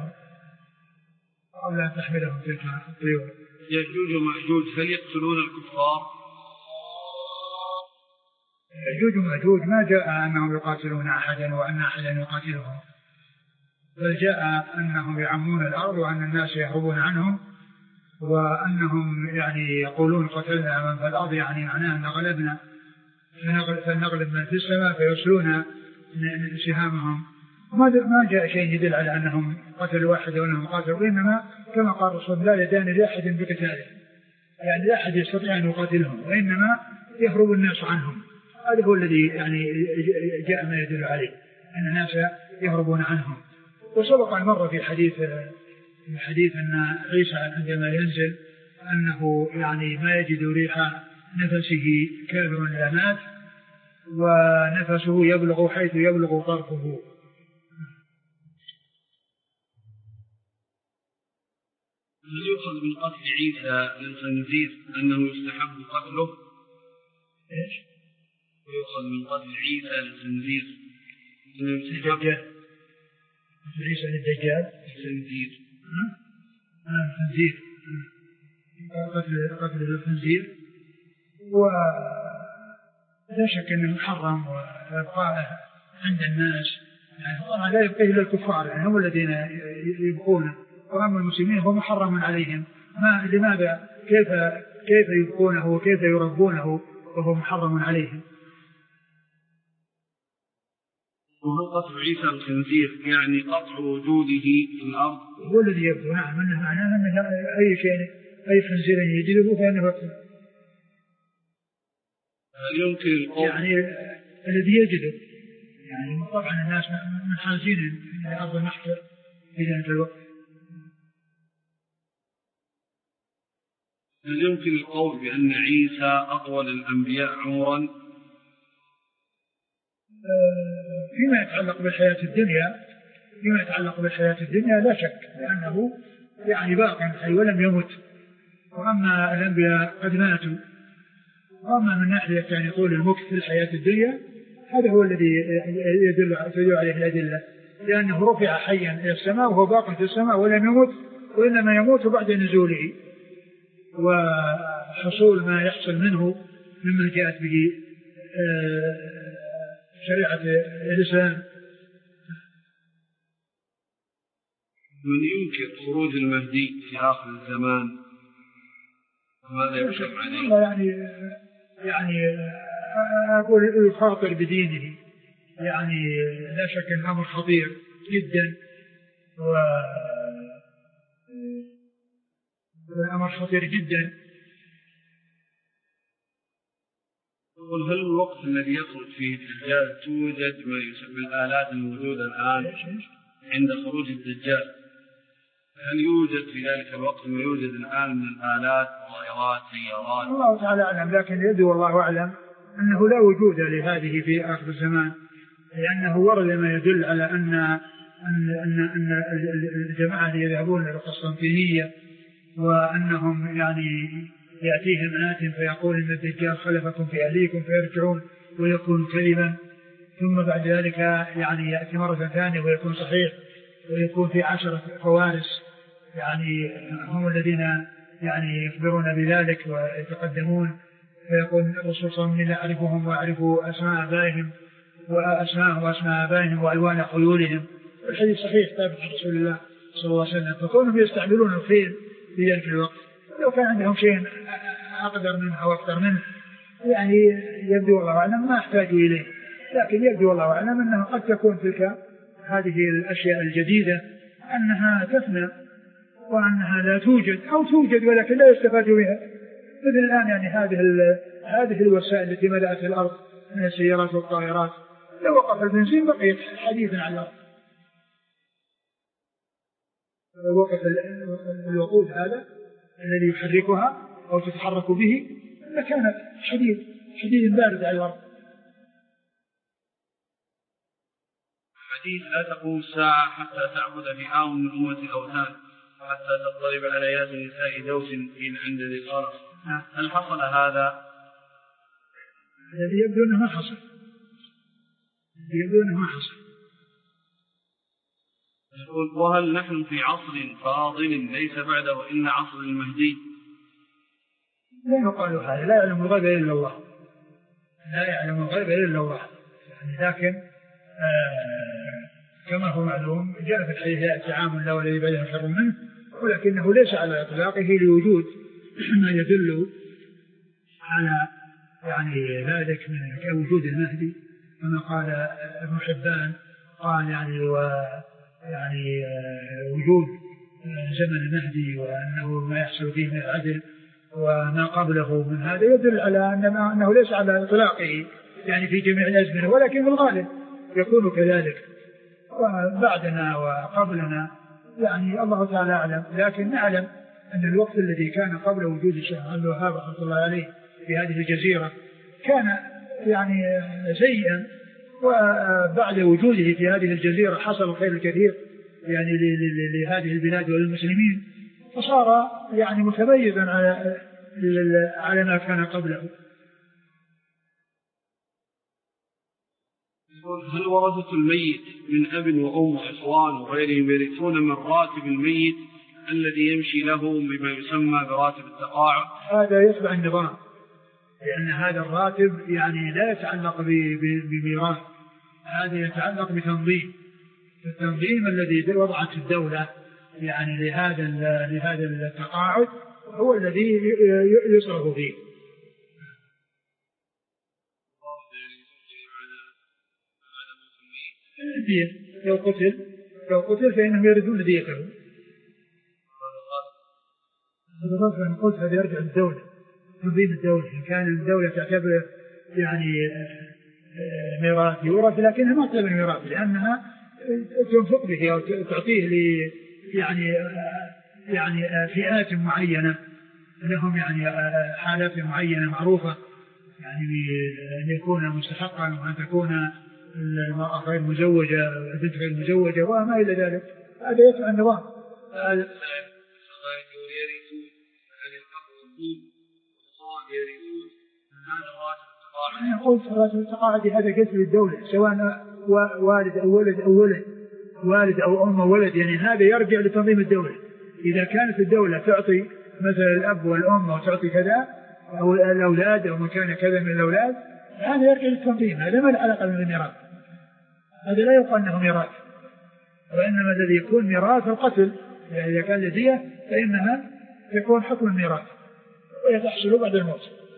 تحملهم تلك الطيور. يأجوج ومأجوج هل يقتلون الكفار؟ يأجوج ومأجوج ما جاء أنهم يقاتلون أحدا وأن أحدا يقاتلهم، بل جاء أنهم يعمون الأرض وأن الناس يهربون عنهم، وأنهم يعني يقولون قتلنا من في الأرض، يعني معناه أن غلبنا فنغلب من في السماء فيرسلون سهامهم. ما جاء شيء يدل على أنهم قتلوا واحد وأنهم قاتلوا، إنما كما قال رسول الله يدان لأحد بقتاله، يعني لا أحد يستطيع أن يقاتلهم وإنما يهرب الناس عنهم. هذا هو الذي يعني جاء ما يدل عليه أن الناس يهربون عنهم. وسبق المرة في حديث أن عيسى عندما ينزل أنه يعني ما يجد ريح نفسه كافر لا مات، ونفسه يبلغ حيث يبلغ طرفه. هل يؤخذ من قتل عيسى للخنزير أنه يستحب قتله؟ إيش؟ ويؤخذ من قتل عيسى للخنزير الدجال، عيسى للدجال الخنزير الخنزير، قتل الخنزير، ولا شك أنه محرم وإبقاءه عند الناس، يعني طبعا لا يبقيه إلا الكفار، يعني هم الذين يبقونه، وأما المسلمين هو محرم عليهم. لماذا كيف يبقونه وكيف يربونه وهو محرم عليهم؟ وهو قطع عيسى الخنزير يعني قطع وجوده في الأرض هو الذي يبدو. نعم، أنه معناه أن أي شيء أي خنزير يجده فإنه يقتل. يمكن يعني الذي يجده، يعني طبعا الناس منحازين إلى أرض المحشر في ذلك الوقت. هل يمكن القول بأن عيسى أطول الأنبياء عمرا؟ فيما يتعلق بالحياة الدنيا لا شك، لأنه يعني باق حي ولم يمت، وأما الأنبياء قد ماتوا. وأما من ناحية يعني طول المكث في الحياة الدنيا هذا هو الذي يدل عليه الأدلة، لأنه رفع حيا إلى السماء وهو باق في السماء ولم يمت، وإنما يموت بعد نزوله وحصول ما يحصل منه مما جاءت به شريعة الإسلام. من ينكر خروج المهدي في آخر الزمان ماذا يحكم عليه؟ يعني أقول يخاطر بدينه، يعني لا شك أن الأمر خطير جدا، والأمر خطير جدا. هل الوقت الذي يخرج فيه الدجال توجد ما يسمى الآلات الموجودة الآن عند خروج الدجال؟ هل يوجد في ذلك الوقت ما يوجد الآن من الآلات، طائرات، سيارات؟ الله تعالى أعلم، لكن يدعو الله أعلم أنه لا وجود لهذه في آخر الزمان، لأنه ورد ما يدل على أن الجماعة اللي يذهبون إلى القسطنطينية وأنهم يعني يأتيهم آت فيقول إن الدجال خلفكم في أهليكم فيرجعون ويكون كذبا، ثم بعد ذلك يعني يأتي مرة ثانية ويكون صحيح ويكون في 10 فوارس، يعني هم الذين يعني يخبرون بذلك ويتقدمون، فيقول الرسول صلى الله عليه وسلم لا أعرفهم وأعرف أسماء آبائهم وأسماء آبائهم وألوان خيولهم. الحديث صحيح ثابت عن رسول الله صلى الله عليه وسلم. فكونهم يستعملون الخيل في ذلك الوقت، لو كان عندهم شيء أقدر منه أو أكثر منه يعني يبدو الله أعلم ما أحتاجوا إليه، لكن يبدو والله أعلم أنها قد تكون تلك هذه الأشياء الجديدة أنها تفنى وأنها لا توجد أو توجد ولكن لا يستفاد بها. مثل الآن يعني هذه الوسائل التي ملأت الأرض من السيارات والطائرات، لو وقف البنزين بقيت حديثا على الأرض. لو وقف الوقود هذا الذي يحركها أو تتحرك به لكانت حديد بارد على الأرض. حديث لا تقوم الساعة حتى تعبد فئام من أمة الأوثان حتى تضطرب على يد نساء دوس إلى عند ذي القرف. هل حصل هذا؟ الذي يبدو أنه ما حصل. يقول وهل نحن في عصر فاضل ليس بعده إلا عصر المهدي؟ لا يقال هذا، لا يعلم الغيب إلا الله، يعني لكن كما هو معلوم جاء في الحديث يأتي عام لا والذي بعده شر منه، ولكنه ليس على إطلاقه لوجود ما يدل على يعني ذلك من وجود المهدي، كما قال ابن حبان قال يعني وجود زمن المهدي وأنه ما يحصل فيه من العدل وما قبله من هذا يدل على أنه ليس على إطلاقه يعني في جميع الأزمنة، ولكن في الغالب يكون كذلك وبعدنا وقبلنا يعني الله تعالى أعلم. لكن نعلم أن الوقت الذي كان قبل وجود الشيخ عبد الوهاب رحمه الله عليه في هذه الجزيرة كان يعني سيئا، وبعد وجوده في هذه الجزيرة حصل الخير الكثير يعني لهذه البلاد وللمسلمين، فصار يعني متميزا على ما كان قبله. هل ورثة الميت من أب وأم وإخوان وغيرهم يرثون من راتب الميت الذي يمشي له بما يسمى براتب التقاعد؟ هذا يتبع النظام، لأن هذا الراتب يعني لا يتعلق بميراث، هذا يتعلق بتنظيم، التنظيم الذي وضعت الدولة يعني لهذا التقاعد هو الذي يصرف فيه. لو قتل فإنهم يردون ديته. هذا قلت هذا يرجع الدولة، تنظيم الدولة، إن كان الدولة تعتبر يعني ميراث يورث، لكنها ما تعتبر ميراث لأنها تنفق به أو تعطيه يعني فئات معينة لهم يعني حالات معينة معروفة، يعني أن يكون مستحقا وأن تكون المرأة غير مزوجة البنت غير مزوجة وما إلى ذلك. هذا يتبع النظام. أنا قلت راتب التقاعد هذا كسب الدولة سواء والد أو ولد أو أم أو ولد، يعني هذا يرجع لتنظيم الدولة. إذا كانت الدولة تعطي مثلا الأب والأم أو تعطي كذا أو الأولاد أو مكان كذا من الأولاد، هذا يرجع للتنظيم، هذا ما له علاقة بالميراث، هذا لا يقال أنه ميراث، وإنما الذي يكون ميراث القتل، يعني إذا كان لدية فإنها يكون حكم الميراث ويتحصل بعد الموت.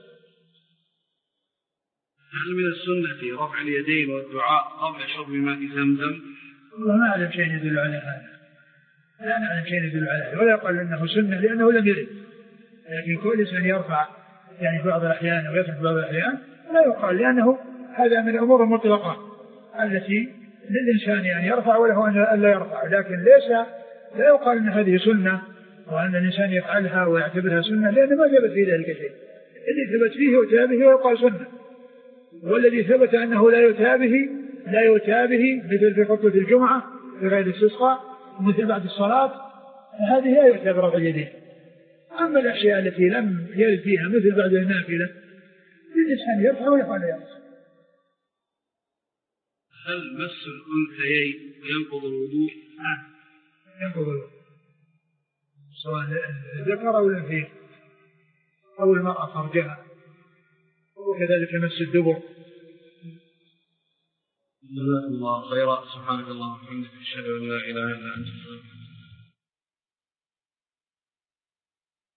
هل من السنة رفع اليدين والدعاء قبل شرب ماء زمزم؟ وما أعلم شيء يدل على هذا، لا نعلم شيء يدل على هذا، ولا يقال أنه سنة لأنه لم يرد، لكن كل إنسان يرفع يعني بعض الأحيان ويترك بعض الأحيان لا يقال، لأنه هذا من الأمور المطلقة التي للإنسان يعني يرفع وله أن لا يرفع، لكن لا يقال أن هذه سنة وأن الإنسان يفعلها ويعتبرها سنة، لأن ما ثبت في ذلك شيء. الذي ثبت فيه وتابه ويقال سنة، والذي ثبت أنه لا يتابه مثل في خطبة الجمعة في غير الاستسقاء مثل بعد الصلاة، هذه لا يتابع رفع اليدين. أما الأشياء التي لم يرد فيها مثل بعد النافلة الإنسان يرفع ويفعل يرفع. هل مس الأنثيين ينقض الوضوء؟ ينقض الوضوء سواء ذكر أو الأنثى أو المرأة فرجها، وكذلك مس الدبر. جزاكم الله خيرا. سبحانك اللهم وبحمدك أشهد أن لا إله إلا أنت.